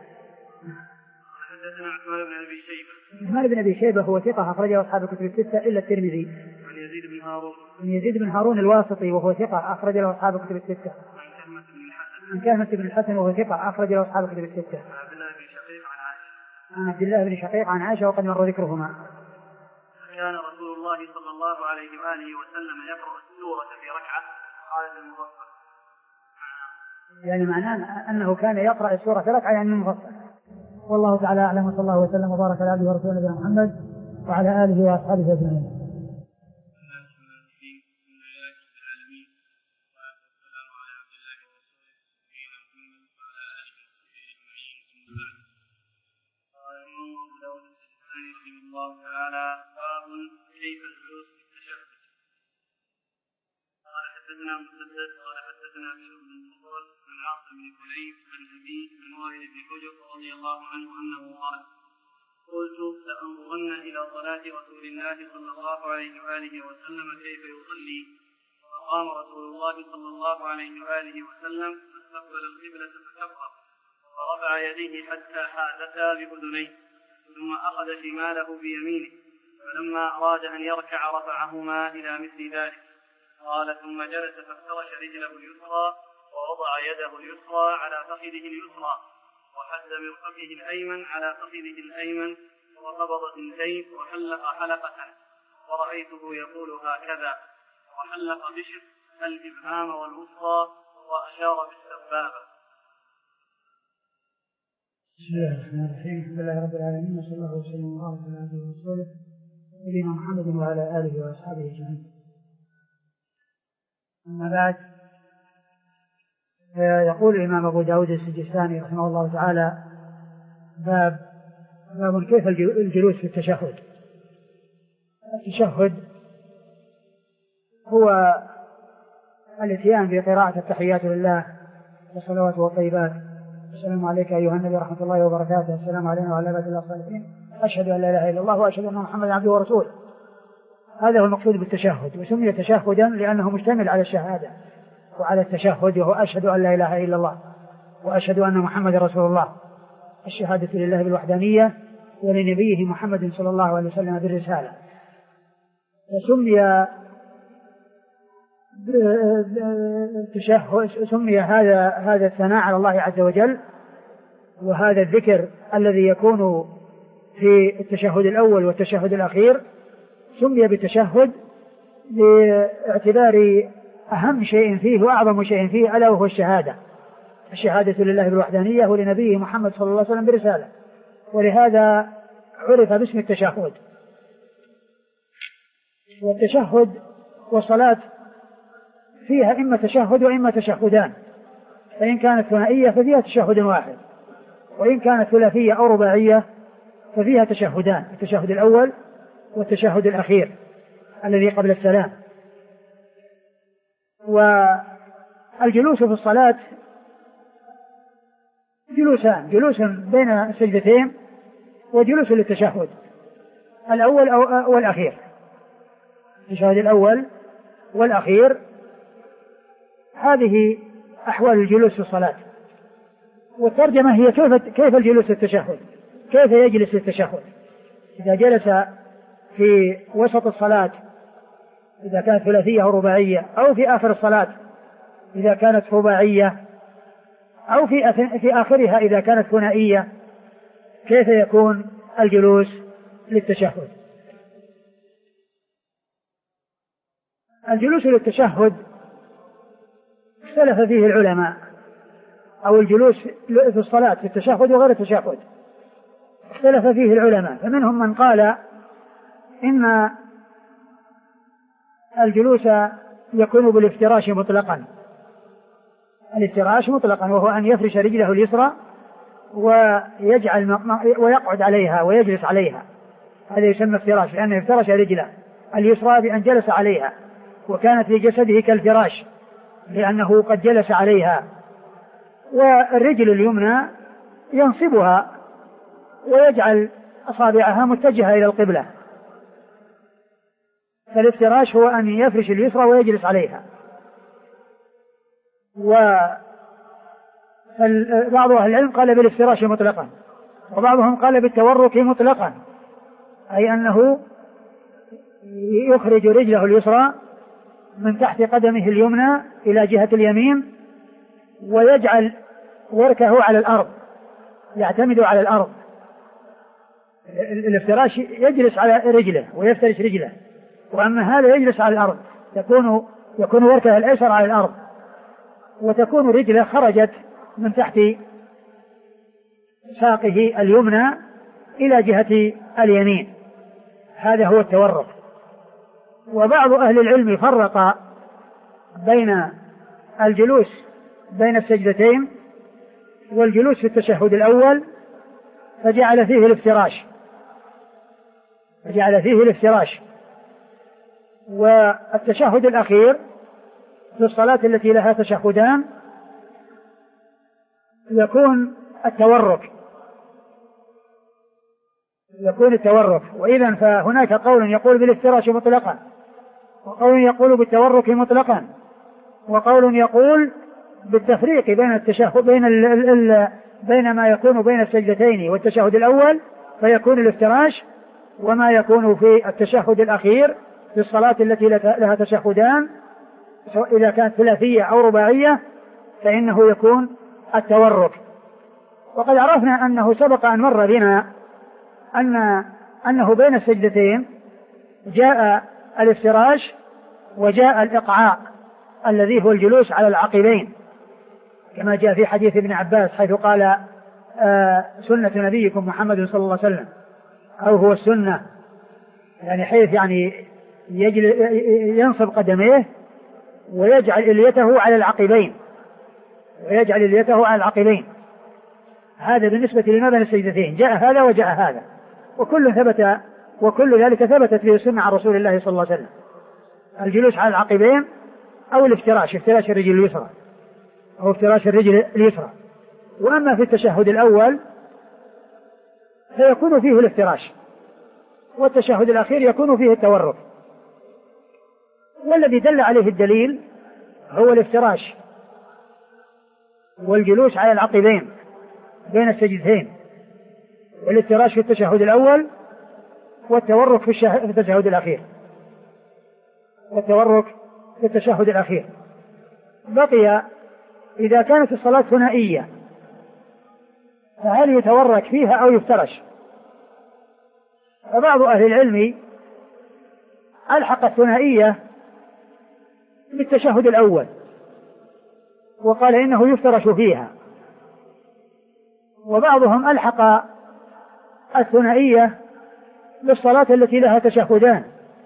حدثنا عثمان بن أبي شيبة. عثمان بن أبي شيبة هو ثقة أخرجه أصحاب الكتب الستة إلا الترمذي. عن يزيد بن هارون. عن يزيد بن هارون الواسطي وهو ثقة أخرج له أصحاب الكتب الستة. عن كهمة بن الحسن. عن كهمة بن الحسن وهو ثقة أخرج له أصحاب الكتب الستة. عن عبد الله بن شقيق عن عائشة. عن عبد الله بن شقيق عن عائشة وقد مر ذكرهما. كان رسول الله صلى الله عليه وآله وسلم يقرأ السورة في ركعة؟ قال المفصل. يعني معناه أنه كان يقرأ السورة في ركعة يعني المفصل. والله تعالى أعلم، وصلى الله وسلم وبارك على عبده ورسوله نبينا محمد وعلى آله وأصحابه أجمعين. الله تعالى باب كيف الجلوس في التشهد. قال حدثنا مسدد قال حدثنا بشر بن المفضل عن عاصم بن كليب عن ابي عن وائل بن حجر رضي الله عنه انه قال قلت لانظرن الى صلاه رسول الله صلى الله عليه واله وسلم كيف يصلي، فقام رسول الله صلى الله عليه واله وسلم فاستقبل القبله فكبر ورفع يديه حتى حاذتا باذنيه ثم أخذ شماله بيمينه، فلما أراد أن يركع رفعهما إلى مثل ذلك. قال ثم جلس فافترش رجله اليسرى ووضع يده اليسرى على فخذه اليسرى وحد مرفقه الأيمن على فخذه الأيمن وقبض ثنتين وحلق حلقة، ورأيته يقول هكذا، وحلق بشر الإبهام والوسطى وأشار بالسبابة. بسم الله الرحمن الرحيم. الحمد لله رب العالمين، وصلى الله وسلم وبارك على عبده ورسوله نبينا محمد وعلى اله واصحابه اجمعين. اما بعد، يقول الامام ابو داود السجستاني رحمه الله تعالى باب باب كيف الجلوس في التشهد. التشهد هو الاتيان بقراءة التحيات لله والصلوات والطيبات، السلام عليك أيها النبي ورحمة الله وبركاته، السلام علينا وعلى عباد الله الصالحين، أشهد أن لا إله إلا الله وأشهد أن محمدا عبده ورسوله. هذا هو المقصود بالتشهد، وسمي تشهدا لأنه مشتمل على الشهادة وعلى التشهد، وهو أشهد أن لا إله إلا الله وأشهد أن محمدا رسول الله، الشهادة لله بالوحدانية ولنبيه محمد صلى الله عليه وسلم بالرسالة. وسمي التشهد سمي هذا هذا الثناء على الله عز وجل، وهذا الذكر الذي يكون في التشهد الأول والتشهد الأخير سمي بالتشهد باعتبار أهم شيء فيه وأعظم شيء فيه ألا وهو الشهادة، الشهادة لله بالوحدانية ولنبيه محمد صلى الله عليه وسلم برسالة، ولهذا عرف باسم التشهد. والتشهد والصلاة فيها إما تشهد وإما تشهدان، فإن كانت ثنائية ففيها تشهد واحد، وإن كانت ثلاثية أو رباعية ففيها تشهدان، التشهد الأول والتشهد الأخير الذي قبل السلام. والجلوس في الصلاة جلوسان، جلوس بين السجدتين وجلوس للتشهد الأول والأخير، التشهد الأول والأخير، هذه أحوال الجلوس في الصلاة. والترجمة هي كيف كيف الجلوس للتشهد، كيف يجلس للتشهد إذا جلس في وسط الصلاة إذا كانت ثلاثية أو رباعية، أو في آخر الصلاة إذا كانت رباعية، أو في في آخرها إذا كانت ثنائية، كيف يكون الجلوس للتشهد. الجلوس للتشهد اختلف فيه العلماء، أو الجلوس في الصلاة في التشهد وغير التشهد اختلف فيه العلماء، فمنهم من قال إن الجلوس يكون بالافتراش مطلقا، الافتراش مطلقا وهو أن يفرش رجله اليسرى ويجعل ويقعد عليها ويجلس عليها، هذا يسمى افتراش، لأنه افترش رجله اليسرى بأن جلس عليها، وكانت لجسده كالفراش لأنه قد جلس عليها. والرجل اليمنى ينصبها ويجعل أصابعها متجهة إلى القبلة، فالافتراش هو أن يفرش اليسرى ويجلس عليها. وبعض أهل العلم قال بالافتراش مطلقا، وبعضهم قال بالتورك مطلقا، أي أنه يخرج رجله اليسرى من تحت قدمه اليمنى إلى جهة اليمين ويجعل وركه على الأرض، يعتمد على الأرض الافتراش يجلس على رجله ويفترش رجله، وأما هذا يجلس على الأرض، تكون يكون وركه الأيسر على الأرض، وتكون رجله خرجت من تحت ساقه اليمنى إلى جهة اليمين. هذا هو التورك. وبعض أهل العلم فرق بين الجلوس بين السجدتين والجلوس في التشهد الأول، فجعل فيه الافتراش فجعل فيه الافتراش والتشهد الأخير في الصلاة التي لها تشهدان يكون التورك يكون التورك وإذا فهناك قول يقول بالافتراش مطلقا، وقول يقول بالتورك مطلقا، وقول يقول بالتفريق بين التشهد بين ال ال ال بين ما يكون بين السجدتين والتشهد الأول فيكون الافتراش، وما يكون في التشهد الأخير في الصلاة التي لها تشهدان إذا كانت ثلاثية أو رباعية فإنه يكون التورك. وقد عرفنا أنه سبق أن مر بنا أن أنه بين السجدتين جاء الافتراش وجاء الإقعاء الذي هو الجلوس على العقبين، كما جاء في حديث ابن عباس حيث قال آه سنة نبيكم محمد صلى الله عليه وسلم، أو هو السنة، يعني حيث يعني ينصب قدميه ويجعل إليته على العقبين ويجعل إليته على العقبين. هذا بالنسبة لما بين السجدتين، جاء هذا وجاء هذا، وكل ثبت وكل ذلك ثبتت فيه السنة عن رسول الله صلى الله عليه وسلم، الجلوس على العقبين أو الافتراش، افتراش الرجل اليسرى أو افتراش الرجل اليسرى. وأما في التشهد الأول فيكون فيه الافتراش، والتشهد الأخير يكون فيه التورك، والذي دل عليه الدليل هو الافتراش والجلوس على العقبين بين السجدتين، والافتراش في التشهد الأول والتورك في التشهد الأخير والتورك في التشهد الأخير. بقي إذا كانت الصلاة ثنائية فهل يتورك فيها أو يفترش؟ فبعض أهل العلم ألحق الثنائية بالتشهد الأول وقال إنه يفترش فيها، وبعضهم ألحق الثنائية بالصلاة التي لها تشهدان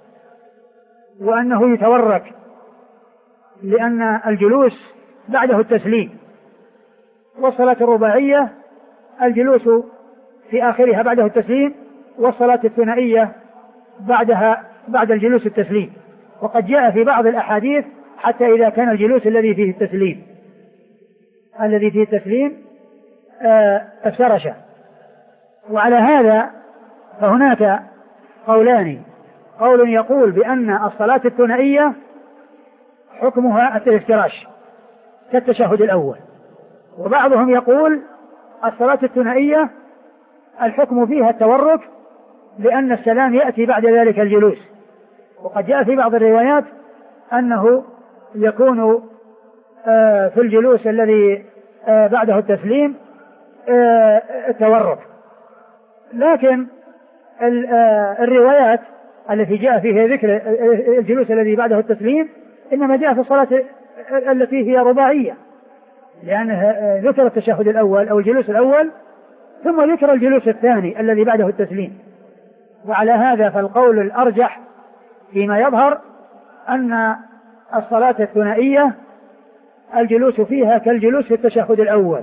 وأنه يتورك لأن الجلوس بعده التسليم، والصلاة الرباعية الجلوس في آخرها بعده التسليم، والصلاة الثنائية بعدها بعد الجلوس التسليم. وقد جاء في بعض الأحاديث حتى إذا كان الجلوس الذي فيه التسليم الذي فيه التسليم افترش. وعلى هذا فهناك قولان، قول يقول بأن الصلاة الثنائية حكمها الافتراش كالتشهد الأول، وبعضهم يقول الصلاة الثنائية الحكم فيها التورك لأن السلام يأتي بعد ذلك الجلوس. وقد جاء في بعض الروايات أنه يكون في الجلوس الذي بعده التسليم التورك، لكن الروايات التي جاء فيها ذكر الجلوس الذي بعده التسليم إنما جاء في الصلاة التي هي رباعية، لأنها ذكر التشهد الأول أو الجلوس الأول ثم ذكر الجلوس الثاني الذي بعده التسليم. وعلى هذا فالقول الأرجح فيما يظهر أن الصلاة الثنائية الجلوس فيها كالجلوس في التشهد الأول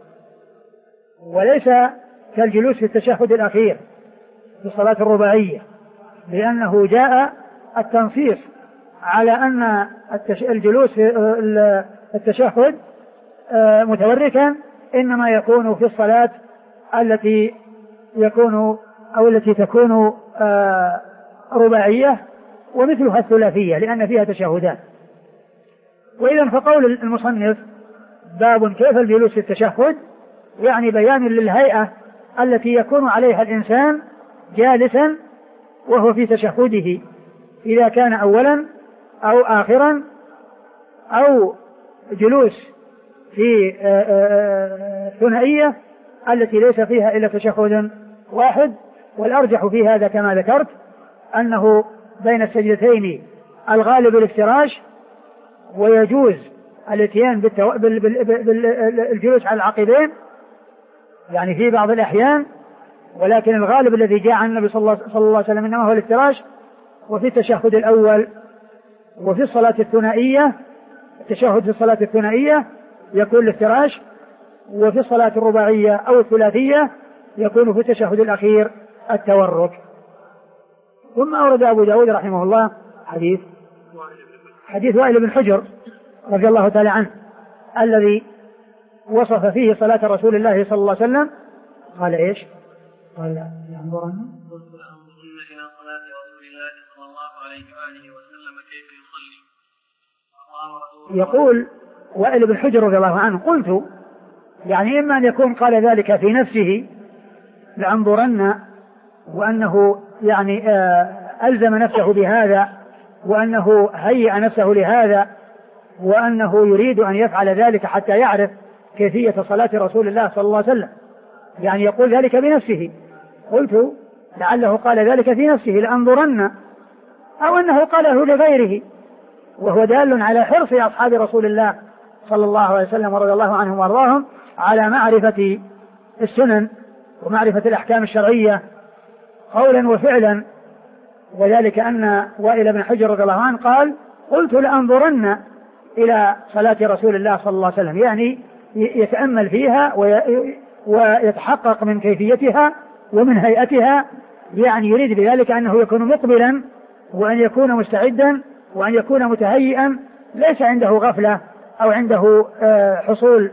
وليس كالجلوس في التشهد الأخير في الصلاة الرباعية، لأنه جاء التنصيص على أن الجلوس في التشهد متوركا إنما يكون في الصلاة التي يكون أو التي تكون رباعية ومثلها الثلاثية لأن فيها تشهدان. وإذا فقول المصنف باب كيف الجلوس في التشهد يعني بيان للهيئة التي يكون عليها الإنسان جالسا وهو في تشهده إذا كان أولا أو آخرا أو جلوس في ثنائية التي ليس فيها إلا تشهد واحد والأرجح في هذا كما ذكرت أنه بين السجدتين الغالب الافتراش، ويجوز الاتيان بالتو... بال... بال... بالجلوس على العقبين يعني في بعض الأحيان، ولكن الغالب الذي جاء عن النبي صلى الله... صلى الله عليه وسلم إنما هو الافتراش. وفي التشهد الأول وفي الصلاة الثنائية، التشهد في الصلاة الثنائية يكون الافتراش، وفي الصلاة الرباعية أو الثلاثية يكون في التشهد الأخير التورك. ثم أورد أبو داود رحمه الله حديث حديث وائل بن حجر رضي الله تعالى عنه الذي وصف فيه صلاة رسول الله صلى الله عليه وسلم. قال إيش؟ قال ينظرن إلى صلاة رسول الله صلى الله عليه وآله وسلم كيف يصلي. يقول وائل بن حجر رضي الله عنه قلت يعني إما أن يكون قال ذلك في نفسه لأنظرن، وأنه يعني ألزم نفسه بهذا، وأنه هيأ نفسه لهذا، وأنه يريد أن يفعل ذلك حتى يعرف كيفية صلاة رسول الله صلى الله عليه وسلم، يعني يقول ذلك بنفسه. قلت لعله قال ذلك في نفسه لأنظرن، أو أنه قاله لغيره، وهو دال على حرص أصحاب رسول الله صلى الله عليه وسلم ورضي الله عنهم وارضاهم على معرفة السنن ومعرفة الأحكام الشرعية قولا وفعلا. وذلك أن وائل بن حجر رضي الله عنه قال قلت لأنظرن إلى صلاة رسول الله صلى الله عليه وسلم، يعني يتأمل فيها ويتحقق من كيفيتها ومن هيئتها، يعني يريد بذلك أنه يكون مقبلا وأن يكون مستعدا وأن يكون متهيئا، ليس عنده غفلة أو عنده حصول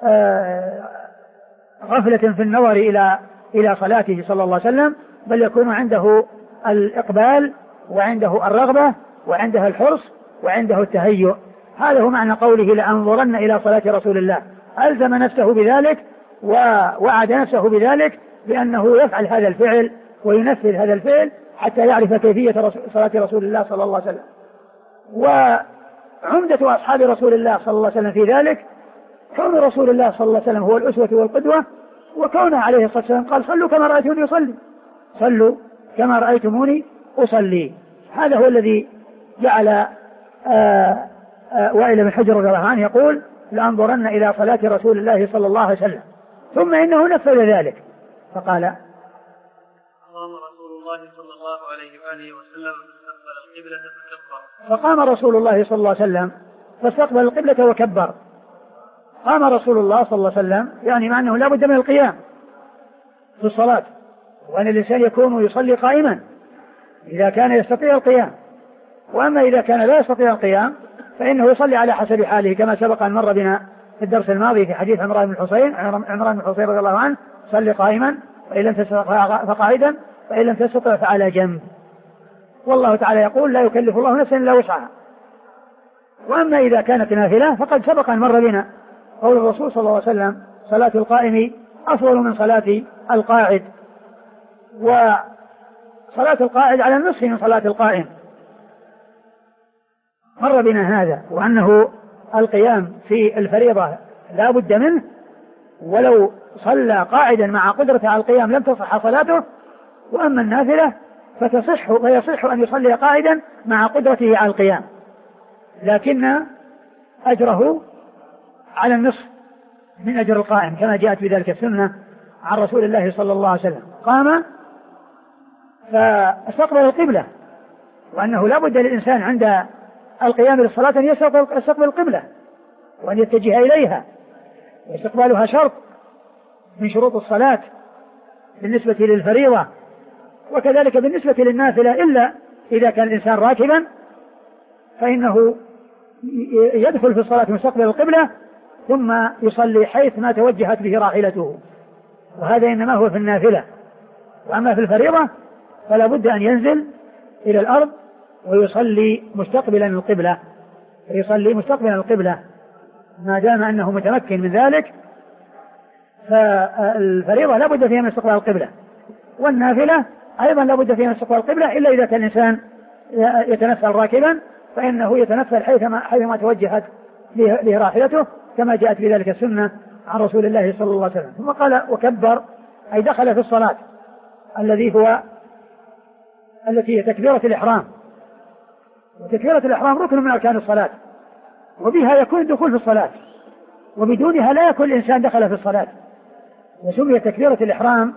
غفلة في النظر إلى إلى صلاته صلى الله عليه وسلم، بل يكون عنده الإقبال وعنده الرغبة وعنده الحرص وعنده التهيؤ. هذا هو معنى قوله لأنظرن إلى صلاة رسول الله، ألزم نفسه بذلك ووعد نفسه بذلك بأنه يفعل هذا الفعل وينفذ هذا الفعل حتى يعرف كيفية صلاة رسول الله صلى الله عليه وسلم. وعمدة أصحاب رسول الله صلى الله عليه وسلم في ذلك كون رسول الله صلى الله عليه وسلم هو الأسوة والقدوة، وكونه عليه الصلاة والسلام قال صلوا كما رأيتموني أصلي، صلوا كما رأيتموني أصلي. هذا هو الذي جعل آآ آآ وائل بن حجر رضي الله عنه يقول لأنظرن إلى صلاة رسول الله صلى الله عليه وسلم، ثم إنه نفذ ذلك فقال قام رسول الله صلى الله عليه وآله وسلم فاستقبل القبلة فكبر. فقام رسول الله صلى الله عليه وسلم فاستقبل القبلة وكبر. قام رسول الله صلى الله عليه وسلم يعني مع أنه لا بد من القيام في الصلاة، وأن الإنسان يكون يصلي قائما إذا كان يستطيع القيام، وأما إذا كان لا يستطيع القيام فإنه يصلي على حسب حاله، كما سبق أن مر بنا في الدرس الماضي في حديث عمران بن الحصين عمران بن الحصين رضي الله عنه صلي قائما فإن لم تستطع فقاعدا فإن لم تستطع فعلى جنب. والله تعالى يقول لا يكلف الله نفسا إلا وسعها. وأما إذا كانت نافلة فقد سبق أن مر بنا قول الرسول صلى الله عليه وسلم صلاة القائم أفضل من صلاة القاعد، وصلاة القاعد على النصف من صلاة القائم، مر بنا هذا، وأنه القيام في الفريضة لا بد منه، ولو صلى قاعدا مع قدرته على القيام لم تصح صلاته. وأما النافلة فتصح ويصح أن يصلي قاعدا مع قدرته على القيام، لكن أجره على النصف من أجر القائم كما جاءت بذلك السنة عن رسول الله صلى الله عليه وسلم. قام فاستقبل القبلة، وأنه لا بد للإنسان عند القيام للصلاة أن يستقبل القبلة وأن يتجه إليها، واستقبالها شرط من شروط الصلاة بالنسبة للفريضة، وكذلك بالنسبة للنافلة، إلا إذا كان الإنسان راكبا فإنه يدخل في الصلاة مستقبل القبلة ثم يصلي حيث ما توجهت به راحلته، وهذا إنما هو في النافلة. وأما في الفريضة فلا بد أن ينزل إلى الأرض ويصلي مستقبلا القبلة، يصلي مستقبلا القبلة ما دام أنه متمكن من ذلك. فالفريضة لا بد فيها من استقبال القبلة، والنافلة أيضا لا بد فيها من استقبال القبلة، إلا إذا كان الإنسان يتنفل راكبا فإنه يتنفل حيثما, حيثما توجهت به راحلته، كما جاءت بذلك السنة عن رسول الله صلى الله عليه وسلم. ثم قال وكبر، أي دخل في الصلاة، الذي هو التي هي تكبيرة الإحرام. وتكبيرة الإحرام ركن من أركان الصلاة، وبها يكون الدخول في الصلاة، وبدونها لا يكون الإنسان دخل في الصلاة. وسمي تكبيرة الإحرام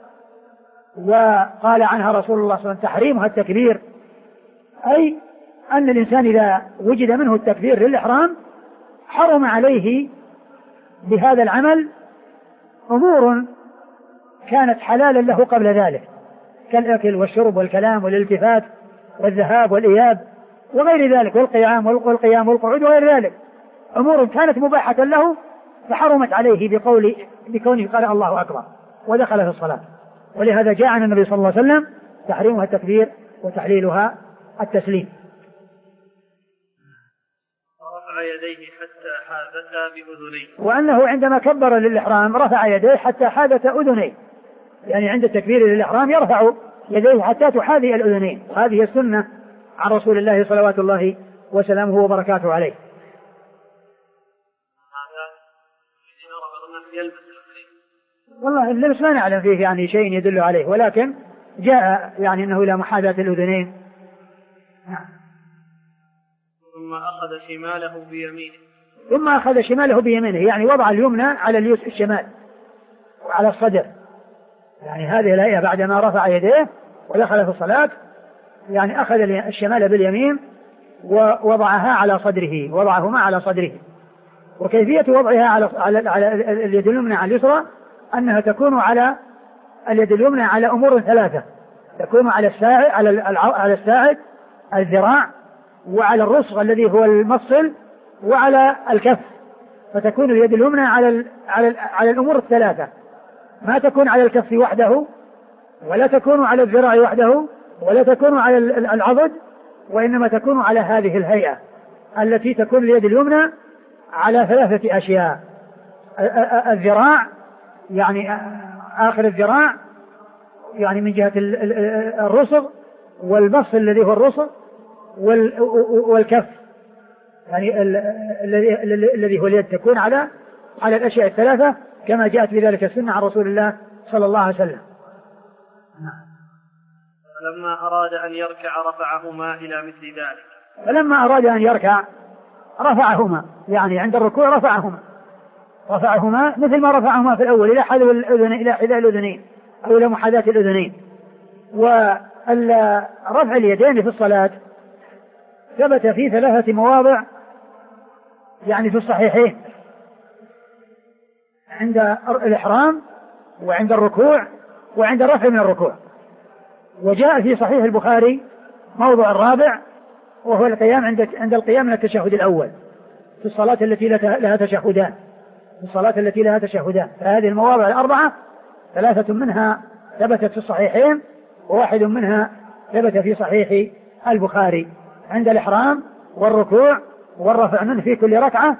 وقال عنها رسول الله صلى الله عليه وسلم تحريمها التكبير، أي أن الإنسان إذا وجد منه التكبير للإحرام حرم عليه بهذا العمل أمور كانت حلالا له قبل ذلك، كالأكل والشرب والكلام والالتفات والذهاب والإياب وغير ذلك، والقيام والقيام والقعود وغير ذلك، أمور كانت مباحة له فحرمت عليه بقول بكونه قال الله أكبر ودخل في الصلاة. ولهذا جاء عن النبي صلى الله عليه وسلم تحريمها التكبير وتحليلها التسليم. رفع يديه حتى حاذتا بأذنيه، وأنه عندما كبر للإحرام رفع يديه حتى حاذتا أذنيه، يعني عند التكبير للإحرام يرفع يديه حتى تحاذي الأذنين. هذه السنة عن رسول الله صلوات الله وسلامه وبركاته عليه. والله اللبس ما نعلم فيه يعني شيء يدل عليه، ولكن جاء يعني أنه إلى محاذاة الأذنين. ثم أخذ شماله بيمينه ثم أخذ شماله بيمينه يعني وضع اليمنى على اليسر الشمال وعلى الصدر، يعني هذه الهيئة بعدما رفع يديه ودخل في الصلاة، يعني أخذ الشمال باليمين ووضعها على صدره، وضعهما على صدره. وكيفية وضعها على على على اليد اليمنى على اليسرى أنها تكون على اليد اليمنى على أمور ثلاثة، تكون على الساعد على على الساعد الذراع، وعلى الرسغ الذي هو المفصل، وعلى الكف. فتكون اليد اليمنى على على على الأمور الثلاثة، ما تكون على الكف وحده، ولا تكون على الذراع وحده، ولا تكون على العضد، وإنما تكون على هذه الهيئة التي تكون اليد اليمنى على ثلاثة أشياء: الذراع يعني آخر الذراع يعني من جهة الرسغ، والمفصل الذي هو الرسغ، والكف يعني الذي هو اليد تكون على على الأشياء الثلاثة كما جاءت بذلك السنة عن رسول الله صلى الله عليه وسلم. فلما أراد أن يركع رفعهما إلى مثل ذلك. فلما أراد أن يركع رفعهما، يعني عند الركوع رفعهما رفعهما مثل ما رفعهما في الأول إلى حذو الأذن إلى حذاء الأذنين أو إلى محاذاة الأذنين. ورفع اليدين في الصلاة ثبت في ثلاثة مواضع يعني في الصحيحين: عند الإحرام، وعند الركوع، وعند الرفع من الركوع. وجاء في صحيح البخاري موضع الرابع وهو القيام عند عند القيام من التشهد الأول في الصلاة التي لها تشهدان في الصلاة التي لها تشهدان. فهذه المواضع الأربعة ثلاثة منها ثبتت في الصحيحين، وواحد منها ثبت في صحيح البخاري: عند الإحرام والركوع والرفع منه في كل ركعة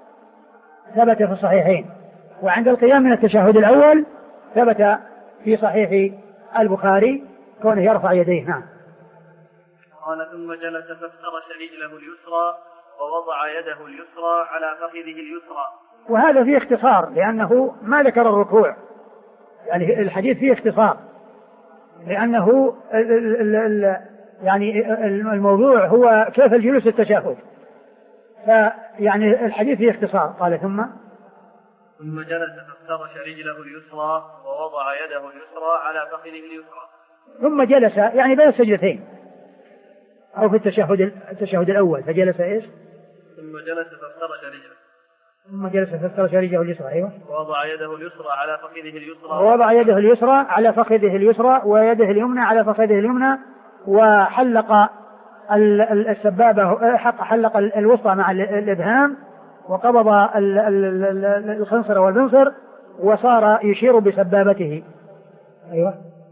ثبت في الصحيحين، وعند القيام من التشهد الأول ثبت في صحيح البخاري كونه يرفع يديه. نعم. قال: ثم جلس فافترش رجله اليسرى ووضع يده اليسرى على فخذه اليسرى. وهذا فيه اختصار لأنه ما ذكر الركوع، يعني الحديث فيه اختصار لأنه ال ال ال يعني الموضوع هو كيف الجلوس التشهد، فيعني الحديث فيه اختصار. قال: ثم ثم جلس فافترش رجله اليسرى ووضع يده اليسرى على فخذه اليسرى. ثم جلس يعني بين السجدتين أو في التشهد التشهد الأول، فجلس إيش؟ ثم جلس فافترش رجله ثم جلس فافترش رجله اليسرى. أيوة. ووضع يده اليسرى على فخذه اليسرى ووضع يده اليسرى على فخذه اليسرى ويده اليمنى على فخذه اليمنى، وحلق السبابة حلق الوسطى مع الإبهام، وقبض الخنصر والبنصر، وصار يشير بسبابته. أيوة.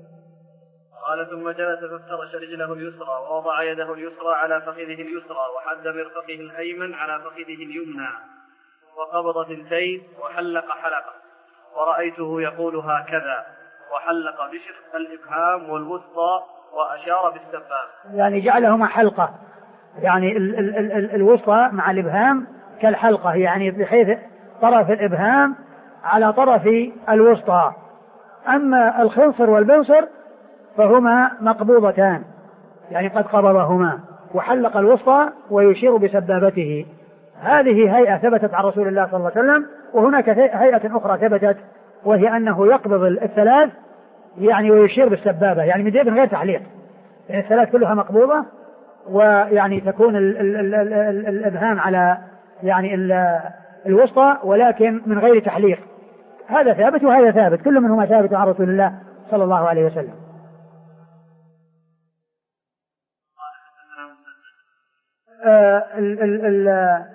قال: ثم جلس فافترش رجله اليسرى ووضع يده اليسرى على فخذه اليسرى وحد مرفقه الأيمن على فخذه اليمنى، وقبض ثنتين وحلق حلقة، ورأيته يقول هكذا، وحلق بشق الإبهام والوسطى وأشار بالسبابة. يعني جعلهما حلقة، يعني ال ال ال ال الوسطى مع الإبهام كالحلقة، يعني بحيث طرف الإبهام على طرف الوسطى. أما الخنصر والبنصر فهما مقبوضتان، يعني قد قبضهما وحلق الوسطى ويشير بسبابته. هذه هيئة ثبتت عن رسول الله صلى الله عليه وسلم. وهناك هيئة أخرى ثبتت وهي أنه يقبض الثلاث يعني ويشير بالسبابة، يعني من غير تحليق، يعني الثلاث كلها مقبوضة، ويعني تكون ال ال ال ال ال الإبهام على يعني الوسطى ولكن من غير تحليق. هذا ثابت وهذا ثابت، كل منهما ثابت عن رسول الله صلى الله عليه وسلم. آه ال ال ال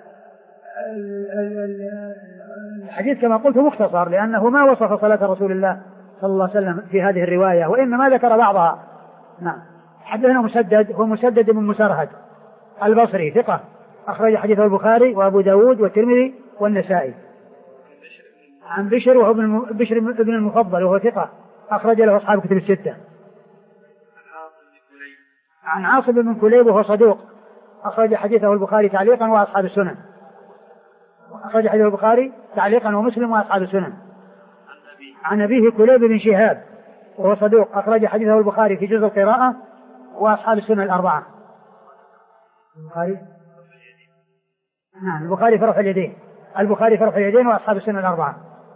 الحديث كما قلت مختصر، لأنه ما وصف صلاة رسول الله صلى الله عليه وسلم في هذه الرواية، وإنما ذكر بعضها. نعم. حدثنا مسدد هو مسدد بن مسرهد البصري ثقة، أخرج حديثه البخاري وأبو داود والترمذي والنسائي. عن بشر وهو بشر بن المفضل وهو ثقة، أخرج له أصحاب كتب الستة. عن عاصم بن كليب وهو صدوق، أخرج حديثه البخاري تعليقا وأصحاب السنن. أخرج حديث البخاري تعليقا ومسلم وأصحاب السنن. عن أبيه كليب بن شهاب وهو صدوق، أخرج حديثه البخاري في جزء القراءة وأصحاب السنن الأربعة. البخاري نعم البخاري في رفع اليدين، البخاري في رفع اليدين وأصحاب السنن الأربعة.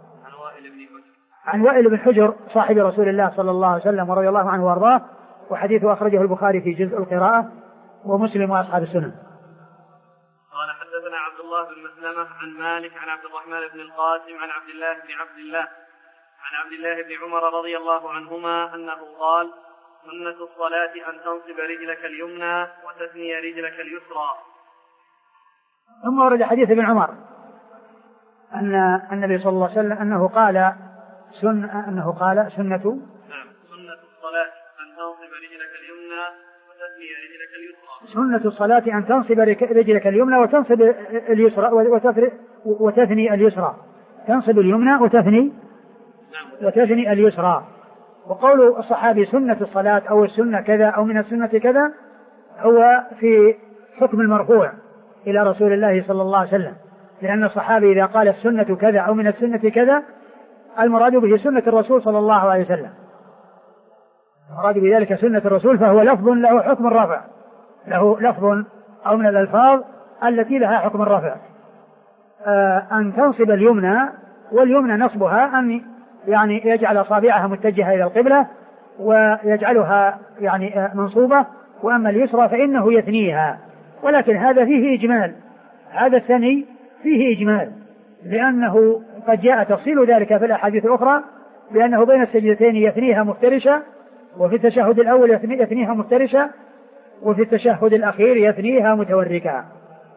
عن وائل بن حجر صاحب رسول الله صلى الله عليه وسلم ورضي الله عنه وأرضاه، وحديثه أخرجه البخاري في جزء القراءة ومسلم وأصحاب السنن. قال حدثنا عبد الله بن مسلمة عن مالك عن عبد الرحمن بن القاسم عن عبد الله بن عبد الله عن عبد الله بن عمر رضي الله عنهما أنه قال: سنة الصلاة أن تنصب رجلك اليمنى وتثني رجلك اليسرى. ثم ورد حديث ابن عمر أن النبي صلى الله عليه وسلم أنه قال سن أنه قال سنة نعم سنة الصلاة أن تنصب رجلك اليمنى وتثني رجلك اليسرى. سنة الصلاة أن تنصب رجلك اليمنى وتنصب اليسرى وتثني اليسرى، تنصب اليمنى وتثني وتثني اليسرى. وقول الصحابي سنة الصلاة أو السنة كذا أو من السنة كذا هو في حكم المرفوع إلى رسول الله صلى الله عليه وسلم، لأن الصحابي إذا قال السنة كذا أو من السنة كذا المراد به سنة الرسول صلى الله عليه وسلم، المراد بذلك سنة الرسول، فهو لفظ له حكم الرفع، له لفظ أو من الألفاظ التي لها حكم الرفع. آه أن تنصب اليمنى، واليمنى نصبها أن يعني يجعل أصابعها متجهة إلى القبلة ويجعلها يعني منصوبة، وأما اليسرى فإنه يثنيها، ولكن هذا فيه إجمال، هذا الثني فيه إجمال، لأنه قد جاء تفصيل ذلك في الأحاديث الأخرى بأنه بين السجدتين يثنيها مفترشة، وفي التشهد الأول يثنيها مفترشة، وفي التشهد الأخير يثنيها متوركة.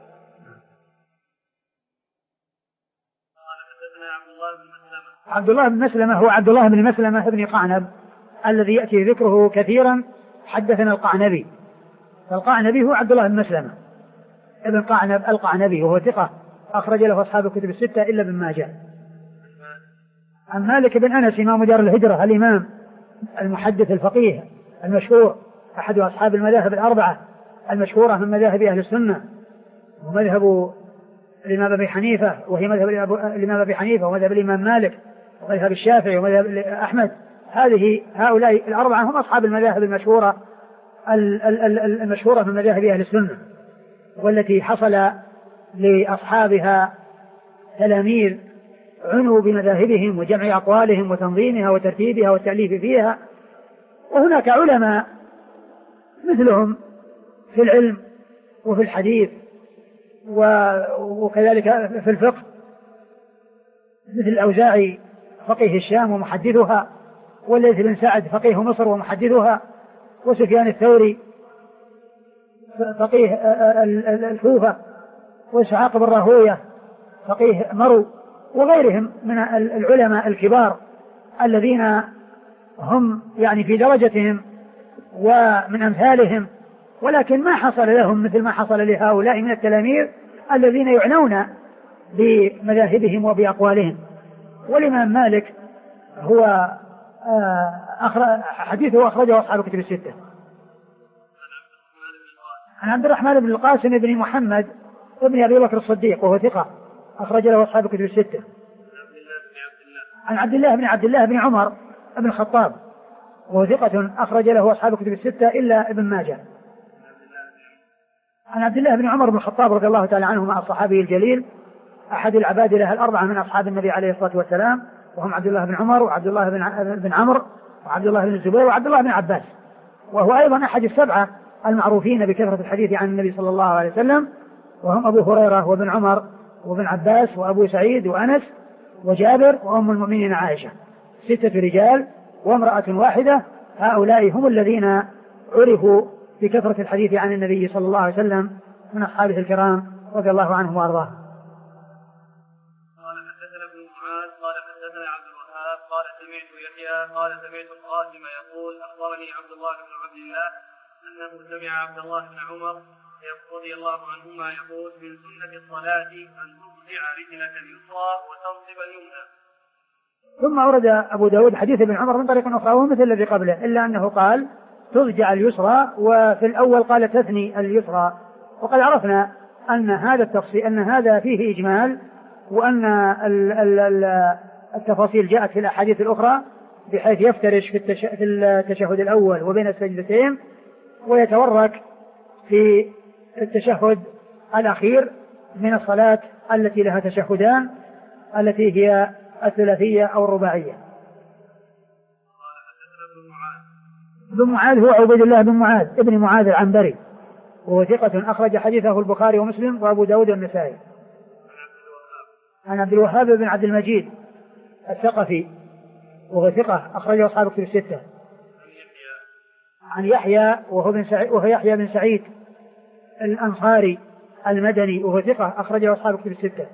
عبد الله بن مسلمة هو عبد الله بن مسلمة بن قعنب الذي يأتي ذكره كثيرا، حدثنا القعنبي، فالقعنبي هو عبد الله بن مسلمة ابن قعنب القعنبي وهو ثقة، أخرج له أصحاب الكتب الستة إلا ابن ماجه. عن مالك بن أنس إمام دار الهجرة الإمام المحدث الفقيه المشهور، أحد أصحاب المذاهب الأربعة المشهورة من مذاهب أهل السنة، ومذهب الإمام أبي حنيفة وهي مذهب الإمام أبي حنيفة ومذهب الإمام مالك ومذهب الشافعي ومذهب أحمد. هذه هؤلاء الأربعة هم أصحاب المذاهب المشهورة المشهورة من مذاهب أهل السنة، والتي حصل لأصحابها تلاميذ عنوا بمذاهبهم وجمع أقوالهم وتنظيمها وترتيبها والتأليف فيها. وهناك علماء مثلهم في العلم وفي الحديث وكذلك في الفقه، مثل الأوزاعي فقيه الشام ومحدثها، والليث بن سعد فقيه مصر ومحدثها، وسفيان الثوري فقيه الكوفة، وإسحاق بن راهويه فقيه مرو، وغيرهم من العلماء الكبار الذين هم يعني في درجتهم ومن أمثالهم، ولكن ما حصل لهم مثل ما حصل لهؤلاء من التلاميذ الذين يعنون بمذاهبهم وبأقوالهم. والإمام مالك هو حديثه أخرجه أصحاب الكتب الستة. عن عبد الرحمن بن القاسم بن محمد ابن أبي بكر الصديق وهو ثقة، أخرج له أصحاب الكتب الستة. عن عبد الله بن عبد الله بن عمر بن الخطاب وثقة أخرج له أصحاب الكتب الستة إلا ابن ماجه. عن عبد الله بن عمر بن الخطاب رضي الله تعالى عنه مع الصحابي الجليل أحد العبادلة الأربعة من أصحاب النبي عليه الصلاة والسلام، وهم عبد الله بن عمر وعبد الله بن عمرو وعبد الله بن الزبير وعبد الله بن عباس، وهو أيضا أحد السبعة المعروفين بكثرة الحديث عن النبي صلى الله عليه وسلم، وهم أبو هريرة وابن عمر وابن عباس وأبو سعيد وأنس وجابر وأم المؤمنين عائشة، ستة رجال وامرأة واحدة. هؤلاء هم الذين عرفوا بكثرة الحديث عن النبي صلى الله عليه وسلم من أصحابه الكرام رضي الله عنهم وأرضاهم. قال حدثنا ابن معاذ قال حدثنا عبد الوهاب قال سمعت يحيى قال سمعت القاسم يقول أخبرني عبد الله بن عبد الله أنه سمع عبد الله بن عمر رضي الله عنهما يقول من سنة الصلاة أن ترجع رجلك اليسرى وتنصب اليمنى. ثم أورد أبو داود حديث ابن عمر من طريق أخرى ومثل الذي قبله، إلا أنه قال ترجع اليسرى، وفي الأول قال تثني اليسرى. وقد عرفنا أن هذا التفصيل أن هذا فيه إجمال، وأن التفاصيل جاءت في الأحاديث الأخرى بحيث يفترش في التشهد الأول وبين السجدتين، ويتورك في التشهد الأخير من الصلاة التي لها تشهدان التي هي الثلاثية أو الرباعية. بن معاذ هو عبيد الله بن معاذ ابن معاذ العنبري، وهو ثقة أخرج حديثه البخاري ومسلم وأبو داود والنسائي. عن عبد الوهاب بن عبد المجيد الثقفي وهو ثقة أخرجه أصحاب الكتب الستة. عن يحيى وهو, بن سعيد وهو يحيى بن سعيد الأنصاري المدني وهو ثقة أخرجه أصحاب الكتب الستة.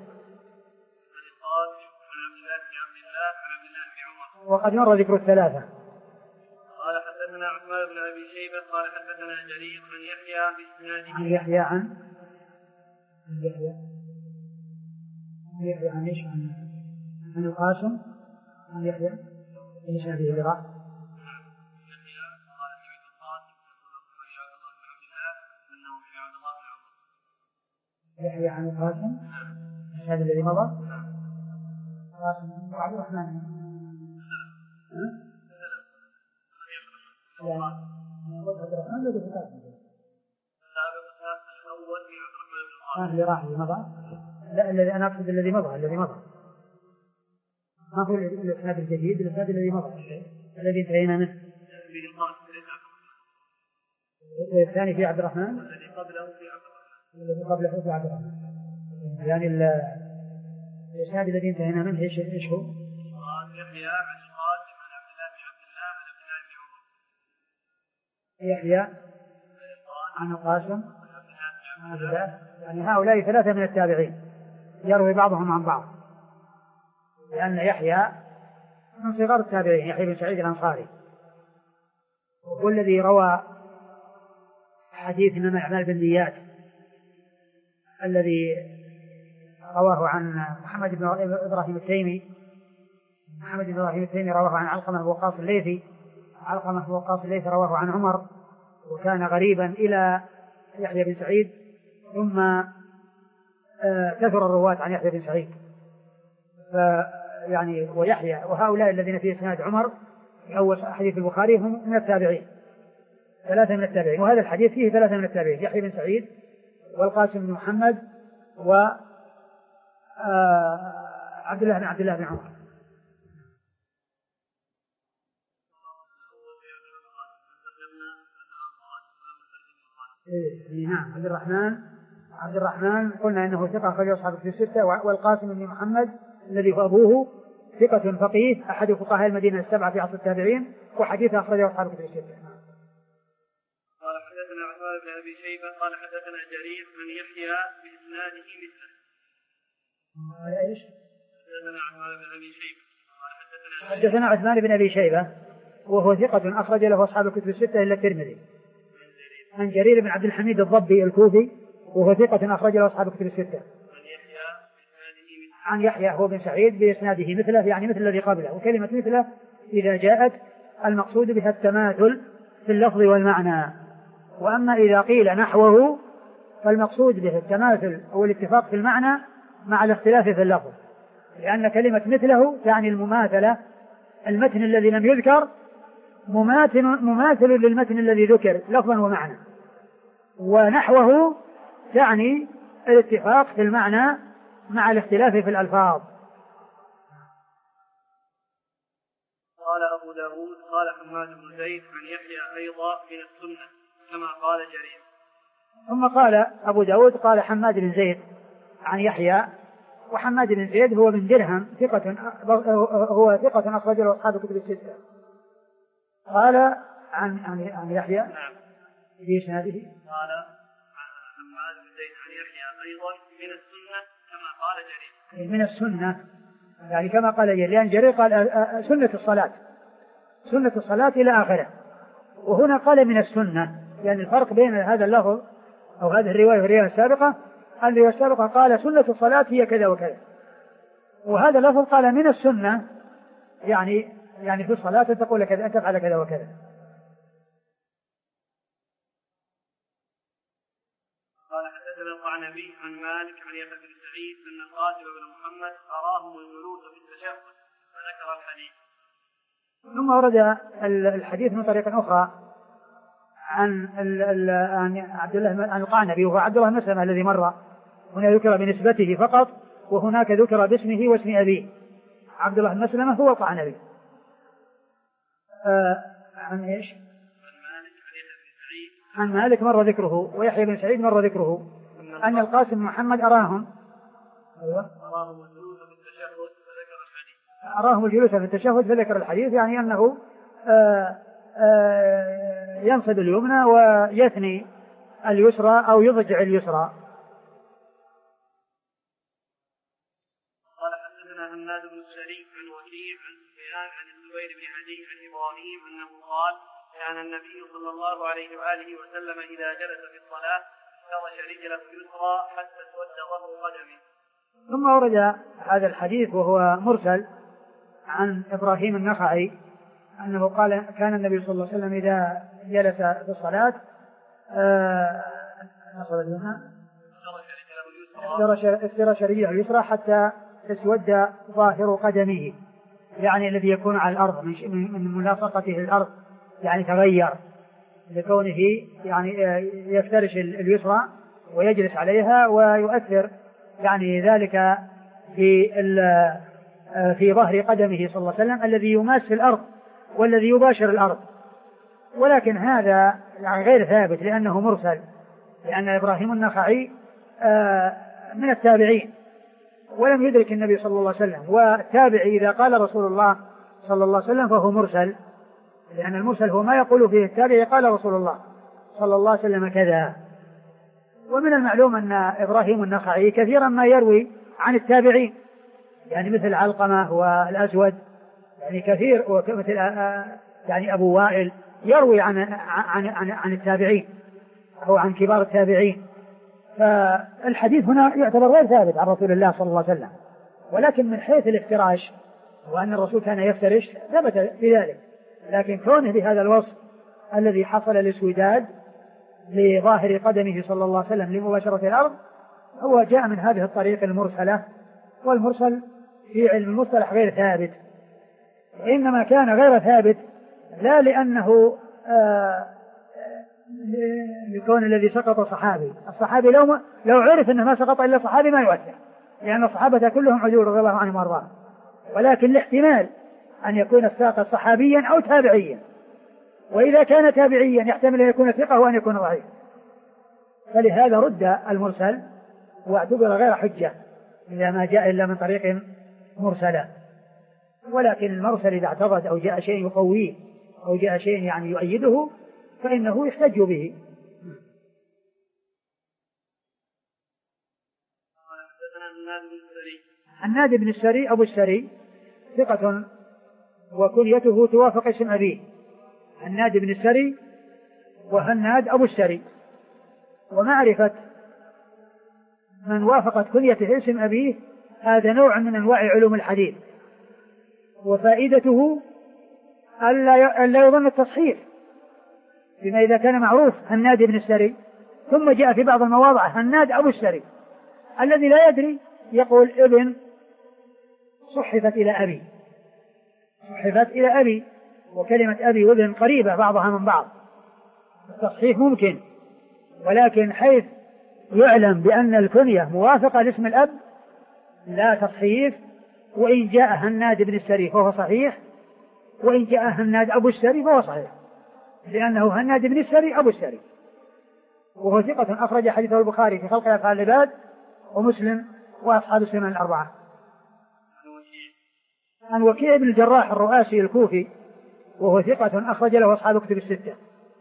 وقد مر ذكر الثلاثة. قال حدثنا عثمان بن أبي شيبة قال حدثنا جرير عن يحيى بإسناده. عن يحيى عن يحيى عن يحيى عن ايش؟ عن القاسم عن يحيى ايش هذه اللي راح؟ يحيى عن القاسم هذا الذي مضى. قاسم عبد الرحمن ها اللي راح اللي مضى. لا الذي أنا أقصد الذي مضى الذي مضى ما هو الإسناد الجديد، الإسناد الذي مضى الذي انتهينا منه. الثاني في عبد الرحمن الذي قبله في عبد الرحمن الذي قبله في عبد الرحمن يعني الإسناد الذي انتهينا منه ايش ايش هو؟ يحيى عن القاسم عن عبد الله بن عبد الله عن عبد الله بن عمر. يحيى عن القاسم عن عبد الله، يعني هؤلاء ثلاثة من التابعين يروي بعضهم عن بعض، لأن يحيى من صغار التابعين، يحيى بن سعيد الأنصاري هو الذي روى حديث إنما الأعمال بالنيات الذي رواه عن محمد بن إبراهيم التيمي. محمد بن إبراهيم التيمي رواه عن علقمة بن وقاص الليثي، علقمة بن وقاص الليثي رواه عن عمر، وكان غريبا إلى يحيى بن سعيد، ثم كثر الرواة عن يحيى بن سعيد يعني ويحيى، وهؤلاء الذين في إسناد عمر في أول حديث البخاري هم من التابعين، ثلاثة من التابعين، وهذا الحديث فيه ثلاثة من التابعين، يحيى بن سعيد والقاسم بن محمد وعبد الله بن عبد الله بن عمر. إيه نعم. عبد الرحمن عبد الرحمن قلنا إنه ثقة أخرجه أصحاب الكتب الستة، والقاسم بن محمد الذي هو أبوه ثقة فقيه أحد فقهاء المدينة السبعة في عصر التابعين، وحديثه أخرجه أصحاب الكتب الستة. قال حدثنا عثمان بن أبي شيبة قال حدثنا جرير من يحيى بإسناده مثله. قال إيش؟ حدثنا عثمان بن أبي شيبة قال حدثنا حدثنا عثمان بن أبي شيبة وهو ثقة أخرج له أصحاب الكتب الستة إلا الترمذي. عن جرير بن عبد الحميد الضبي الكوفي وهو ثقة أخرج له أصحاب الكتب الستة. عن يحيى هو بن سعيد بإسناده مثله، يعني مثل الذي قبله، وكلمة مثله إذا جاءت المقصود بها التماثل في اللفظ والمعنى، وأما إذا قيل نحوه فالمقصود به التماثل أو الاتفاق في المعنى مع الاختلاف في اللفظ، لأن كلمة مثله يعني المماثلة، المتن الذي لم يذكر مماثل, مماثل للمتن الذي ذكر لفظا ومعنى، ونحوه يعني الاتفاق في المعنى مع الاختلاف في الألفاظ. قال أبو داود قال حماد بن زيد عن يحيى أيضا من السنة كما قال جرير. ثم قال أبو داود قال حماد بن زيد عن يحيى، وحماد بن زيد هو من درهم ثقة، هو ثقة أخرجه أصحاب الكتب الستة. قال عن عن عن يحيى نعم في إسناده قال حماد بن زيد عن يحيى أيضا من السنة كما قال جرير. من السنة يعني كما قال جرير، لأن جرير قال سنة الصلاة، سنة الصلاة إلى آخره، وهنا قال من السنة، يعني الفرق بين هذا اللفظ أو هذه الرواية والرواية السابقة، الرواية السابقة قال سنة الصلاة هي كذا وكذا، وهذا اللفظ قال من السنة يعني يعني في الصلاة تقول كذا، أن تفعل كذا وكذا. قال حدثنا القعنبي عن مالك عن يحيى بن سعيد أن القاسم بن محمد أراهم الجلوس في التشهد فذكر الحديث. ثم ورد الحديث من طريق أخرى عن عن عبد الله عن القعنبي، وهو عبد الله بن مسلمة الذي مر، هنا ذكر بنسبته فقط، وهناك ذكر باسمه واسم أبيه. عبد الله بن مسلمة هو القعنبي. آه عن ايش؟ عن مالك عن يحيى بن سعيد عن مالك مر ذكره، ويحيى بن سعيد مر ذكره أن القاسم بن محمد أراهم أيوة أراهم الجلوس في التشهد فذكر الحديث. أراهم الجلوس في التشهد فذكر الحديث، يعني أنه آه آه ينصب اليمنى ويثني اليسرى أو يضجع اليسرى. قال حدثنا هناد بن السري عن وكيع عن سفيان عن الزبير بن عدي عن إبراهيم أنه قال كان النبي صلى الله عليه وآله وسلم إذا جلس في الصلاة افترش رجله اليسرى حتى اسود ظهر قدمه. ثم ورد هذا الحديث وهو مرسل عن إبراهيم النخعي أنه قال كان النبي صلى الله عليه وسلم إذا جلس في الصلاة نصب اليمنى افترش رجله اليسرى حتى تسود ظاهر قدمه، يعني الذي يكون على الأرض من ملاصقته الأرض، يعني تغير لكونه يعني يفترش اليسرى ويجلس عليها، ويؤثر يعني ذلك في في ظهر قدمه صلى الله عليه وسلم الذي يماس في الأرض والذي يباشر الأرض. ولكن هذا يعني غير ثابت لأنه مرسل، لأن إبراهيم النخعي من التابعين ولم يدرك النبي صلى الله عليه وسلم، والتابعي إذا قال رسول الله صلى الله عليه وسلم فهو مرسل، لأن المرسل هو ما يقول فيه التابعي قال رسول الله صلى الله عليه وسلم كذا. ومن المعلوم أن إبراهيم النخعي كثيرا ما يروي عن التابعين، يعني مثل علقمة والأسود، يعني كثير، ومثل يعني أبو وائل يروي عن عن عن, عن التابعين أو عن كبار التابعين. فالحديث هنا يعتبر غير ثابت عن رسول الله صلى الله عليه وسلم، ولكن من حيث الافتراش وأن الرسول كان يفترش ثبت في ذلك، لكن كونه بهذا الوصف الذي حصل الاسوداد لظاهر قدمه صلى الله عليه وسلم لمباشرة الأرض هو جاء من هذه الطريق المرسلة، والمرسل في علم المصطلح غير ثابت، إنما كان غير ثابت لا لأنه آه لكون الذي سقط صحابي، الصحابي لو لو عرف أنه ما سقط إلا صحابي ما يؤثر، لأن الصحابة كلهم عدول رضي الله عنهم وارضاهم، ولكن الاحتمال أن يكون الساقط صحابيا أو تابعيا، وإذا كان تابعيا يحتمل أن يكون ثقة وأن يكون ضعيف، فلهذا رد المرسل واعتبر غير حجة إذا ما جاء إلا من طريق مرسلة. ولكن المرسل إذا اعتضد أو جاء شيء يقويه أو جاء شيء يعني يؤيده فإنه يحتج به. هناد بن السري أبو السري ثقة وكنيته توافق اسم أبيه، هناد بن السري وهناد أبو السري، ومعرفة من وافقت كنيته اسم أبيه هذا نوع من أنواع علوم الحديث، وفائدته ألا يظن التصحيح بما إذا كان معروف هناد بن السري ثم جاء في بعض المواضع هناد أبو السري، الذي لا يدري يقول ابن صحفت إلى أبي، صحفت إلى أبي، وكلمة أبي وابن قريبة بعضها من بعض، التصحيح ممكن، ولكن حيث يعلم بأن الكنية موافقة لاسم الأب لا تصحيح. وإن جاء هناد بن السري فهو صحيح، وإن جاء هناد أبو السري فهو صحيح، لأنه هناد بن السري أبو السري، وهو ثقة أخرج حديثه البخاري في خلق أفعال العباد ومسلم وأصحاب السنن الأربعة. عن وكيع بن الجراح الرؤاسي الكوفي وهو ثقة أخرج له أصحاب كتب الستة.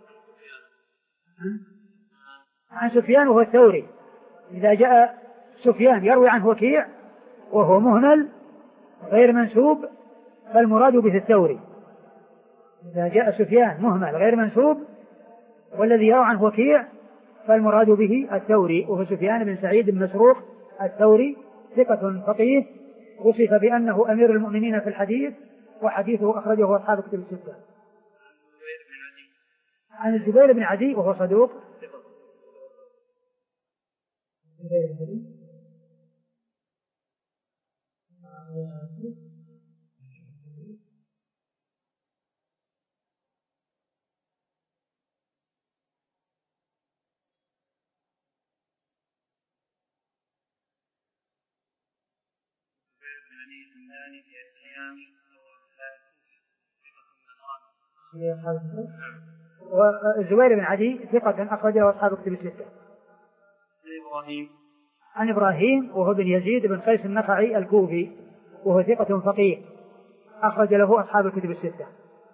عن سفيان وهو الثوري. إذا جاء سفيان يروي عن وكيع وهو مهمل غير منسوب فالمراد به الثوري. إذا جاء سفيان مهمل غير منسوب والذي يروي عن وكيع فالمراد به الثوري، وهو سفيان بن سعيد بن مسروق الثوري ثقة فقيه وصف بأنه أمير المؤمنين في الحديث، وحديثه أخرجه أصحاب كتب الستة. عن الزبير بن عدي وهو صدوق. والزبير بن عدي ثقة أخرجه أصحاب كتب الستة. عن إبراهيم وهو بن يزيد بن قيس النخعي الكوفي وهو ثقة فقيه أخرج له أصحاب الكتب الستة.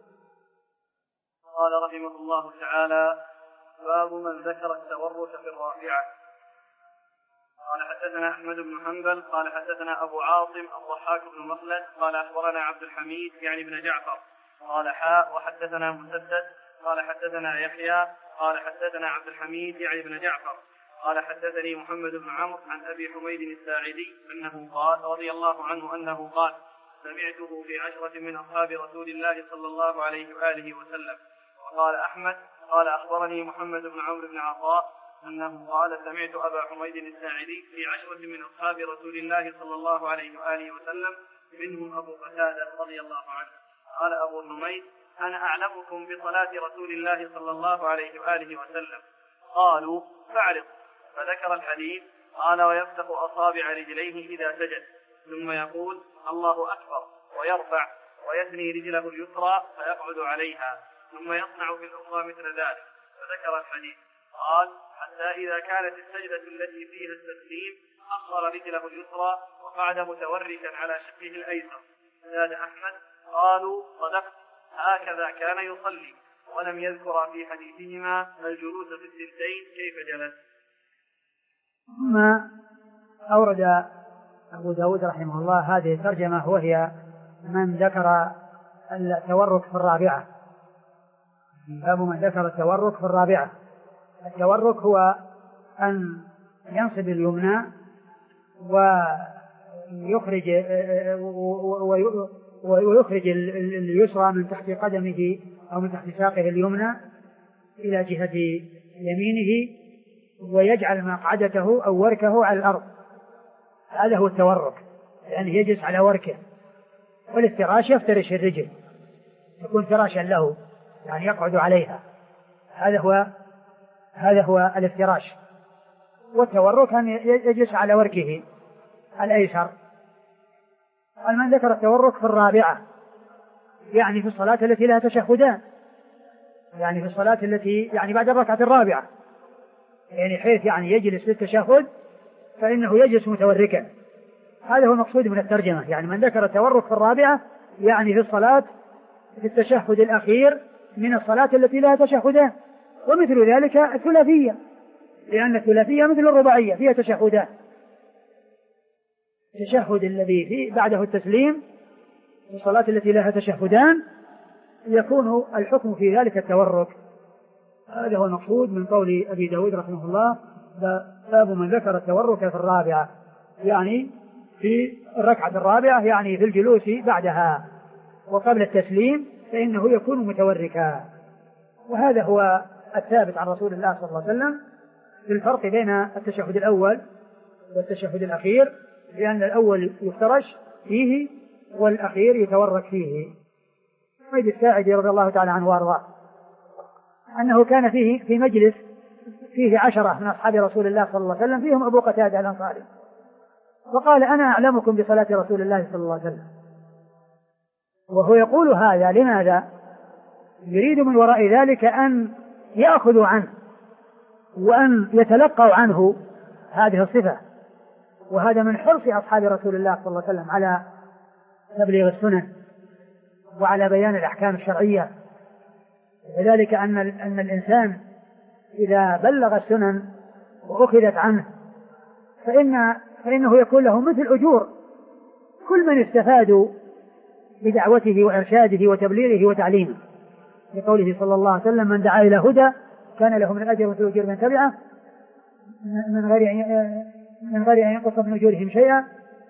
قال رحمه الله تعالى: باب من ذكر التورث في الرابعة. قال حدثنا أحمد بن حنبل قال حدثنا أبو عاصم الضحاك بن مخلد قال أخبرنا عبد الحميد يعني بن جعفر قال حاء وحدثنا مسدد قال حدثنا يحيى قال حدثنا عبد الحميد يعني بن جعفر قال حدثني محمد بن عمرو عن أبي حميد الساعدي أنه قال رضي الله عنه أنه قال: سمعته في عشرة من أصحاب رسول الله صلى الله عليه وآله وسلم. وقال أحمد قال أخبرني محمد بن عمرو بن عطاء أنه قال: سمعت أبا حميد الساعدي في عشرة من أصحاب رسول الله صلى الله عليه وآله وسلم منهم أبو قتادة رضي الله عنه. قال أبو حميد: أنا أعلمكم بصلاة رسول الله صلى الله عليه وآله وسلم. قالوا: فاعرض. فذكر الحديث. قال: ويفتح أصابع رجليه إذا سجد ثم يقول: الله أكبر ويرفع ويثني رجله اليسرى فيقعد عليها ثم يصنع في الأخرى مثل ذلك. فذكر الحديث. قال: حتى إذا كانت السجدة التي فيها التسليم أخر رجله اليسرى وقعد متوركا على شقه الأيسر. زاد أحمد: قالوا: صدقت، هكذا كان يصلي. ولم يذكر في حديثهما الجلوس في الثلثين كيف جلس. ثم أورد أبو داود رحمه الله هذه الترجمة وهي من ذكر التورك في الرابعة. باب من ذكر التورك في الرابعة. التورك هو أن ينصب اليمنى ويخرج ويخرج اليسرى من تحت قدمه أو من تحت ساقه اليمنى إلى جهة يمينه ويجعل مقعدته أو وركه على الأرض. هذا هو التورك، يعني يجلس على وركه. والافتراش يفترش الرجل، يكون فراشا له يعني يقعد عليها. هذا هو هذا هو الافتراش. والتورك أن يجلس على وركه الأيسر. قال: من ذكر التورك في الرابعة يعني في الصلاة التي لها تشهدان، يعني في الصلاة التي يعني بعد الركعة الرابعة، يعني حيث يعني يجلس للتشهد فإنه يجلس متوركا. هذا هو المقصود من الترجمة، يعني من ذكر التورك في الرابعة يعني في الصلاة في التشهد الأخير من الصلاة التي لها تشهدان. ومثل ذلك الثلاثية، لأن الثلاثية مثل الرباعية فيها تشهدان. التشهد الذي فيه بعده التسليم في الصلاة التي لها تشهدان يكون الحكم في ذلك التورك. هذا هو المقصود من قول أبي داود رحمه الله: باب من ذكر التورك في الرابعة، يعني في الركعة الرابعة، يعني في الجلوس بعدها وقبل التسليم فإنه يكون متوركا. وهذا هو الثابت عن رسول الله صلى الله عليه وسلم في الفرق بين التشهد الأول والتشهد الأخير، لأن الأول يفترش فيه والأخير يتورك فيه. حميد الساعدي رضي الله تعالى عنه وارضاه أنه كان فيه في مجلس فيه عشرة من أصحاب رسول الله صلى الله عليه وسلم فيهم أبو قتادة الأنصاري، فقال أنا أعلمكم بصلاة رسول الله صلى الله عليه وسلم. وهو يقول هذا لماذا؟ يريد من وراء ذلك أن يأخذوا عنه وأن يتلقوا عنه هذه الصفة، وهذا من حرص أصحاب رسول الله صلى الله عليه وسلم على تبليغ السنن وعلى بيان الأحكام الشرعية. وذلك أن أن الإنسان إذا بلغ السنن وأخذت عنه فإن فإنه يكون له مثل أجور كل من استفادوا بدعوته وإرشاده وتبليغه وتعليمه، لقوله صلى الله عليه وسلم من دعا إلى هدى كان له من الأجر مثل أجور من تبعه من غير من غير أن ينقص من أجورهم شيئا،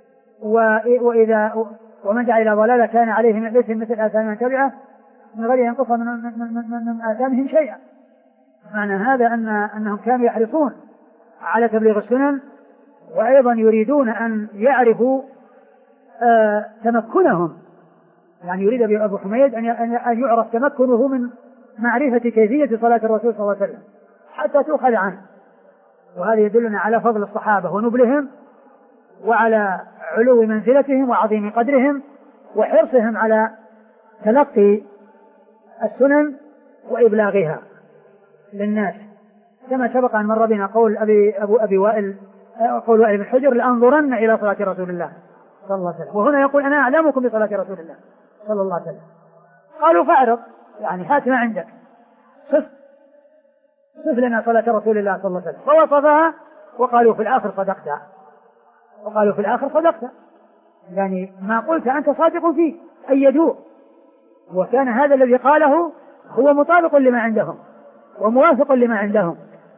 وإذا ومن دعا إلى ضلالة كان عليه من الإثم مثل آثام من تبعه من غير أن ينقص من, من, من, من آثامهم شيئا. معنى هذا أن أنهم كانوا يحرصون على تبليغ السنن، وأيضا يريدون أن يعرفوا آه تمكنهم، يعني يريد أبو حميد أن يعرف تمكنه من معرفة كيفية صلاة الرسول صلى الله عليه وسلم حتى تؤخذ عنه. وهذا يدلنا على فضل الصحابة ونبلهم وعلى علو منزلتهم وعظيم قدرهم وحرصهم على تلقي السنن وإبلاغها للناس، كما سبق أن مر بنا قول أبي أبو أبي وائل قول وائل بن حجر لأنظرن إلى صلاة رسول الله صلى الله عليه وسلم، وهنا يقول أنا أعلمكم بصلاة رسول الله صلى الله عليه وسلم. قالوا فاعرض، يعني هات ما عندك، صف صف لنا صلاة رسول الله صلى الله عليه وسلم، فوصفها وقالوا في الآخر صدقت، وقالوا في الآخر صدقت، يعني ما قلت أنت صادق فيه أيدوه. وكان هذا الذي قاله هو مطابق لما عندهم وموافق لما عندهم.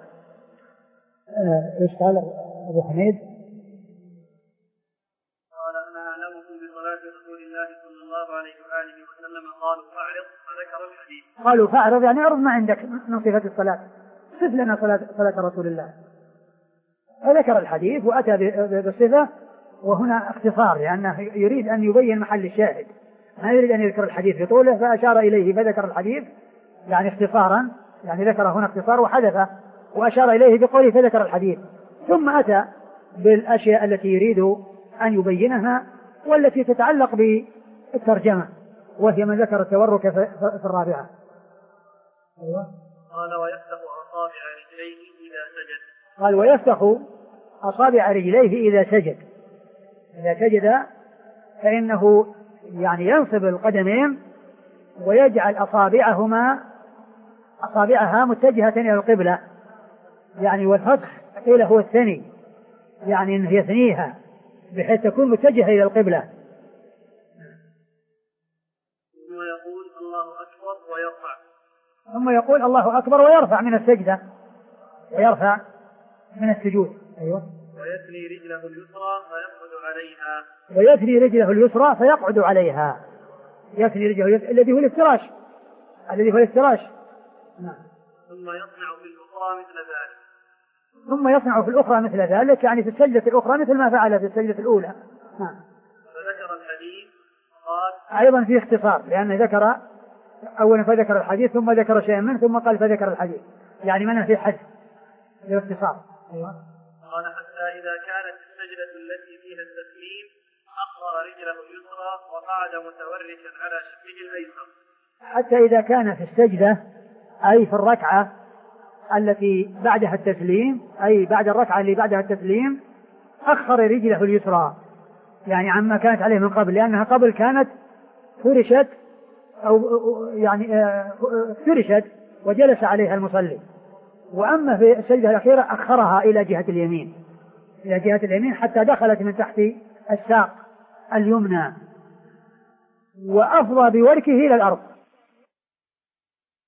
ايش قال ابو حميد؟ قال انا اعلمكم بصلاه رسول الله صلى الله عليه واله وسلم. قالوا فاعرض، فذكر الحديث. قالوا فاعرض يعني اعرض ما عندك من صفه الصلاه، صف لنا صلاه صلاه رسول الله. فذكر الحديث واتى بالصفه، وهنا اختصار لانه يريد ان يبين محل الشاهد، ما يريد ان يذكر الحديث بطوله، فاشار اليه فذكر الحديث يعني اختصارا، يعني ذكر هنا اختصار وحدث وأشار إليه بقوله فذكر الحديث، ثم أتى بالأشياء التي يريد أن يبينها والتي تتعلق بالترجمة، وهي من ذكر التورك في الرابعة. أيوة. قال ويفتح أصابع رجليه إذا سجد. قال ويفتح أصابع رجليه إذا سجد. إذا سجد فإنه يعني ينصب القدمين ويجعل أصابعهما أصابعها متجهة إلى القبلة، يعني والفتح قيل هو الثني، يعني أنه يثنيها بحيث تكون متجهة إلى القبلة. ثم يقول الله أكبر ويرفع. ثم يقول الله أكبر ويرفع من السجدة، ويرفع من السجود. أيوة. ويثني رجله اليسرى فيقعد عليها. ويثني رجله اليسرى فيقعد عليها. يثني رجله اليسرى الذي هو الافتراش، الذي هو الافتراش. نعم. ثم يصنع في الأخرى مثل ذلك. ثم يصنع في الأخرى مثل ذلك، يعني في السجدة الأخرى مثل ما فعل في السجدة الأولى. نعم. فذكر الحديث قال أيضا في اختصار، لأنه ذكر أولا فذكر الحديث ثم ذكر شيئا منه ثم قال فذكر الحديث، يعني منه في حد باختصار. أيوة. قال حتى إذا كانت السجدة التي فيها التسليم أخر رجله اليسرى وقعد متوركا على شقه الأيسر. حتى إذا كان في السجدة أي في الركعة التي بعدها التسليم، أي بعد الركعة اللي بعدها التسليم أخر رجله اليسرى، يعني عما كانت عليه من قبل، لأنها قبل كانت فرشت أو يعني فرشت وجلس عليها المصلي، وأما في السجدة الأخيرة أخرها إلى جهة اليمين، إلى جهة اليمين حتى دخلت من تحت الساق اليمنى وأفضى بوركه إلى الأرض،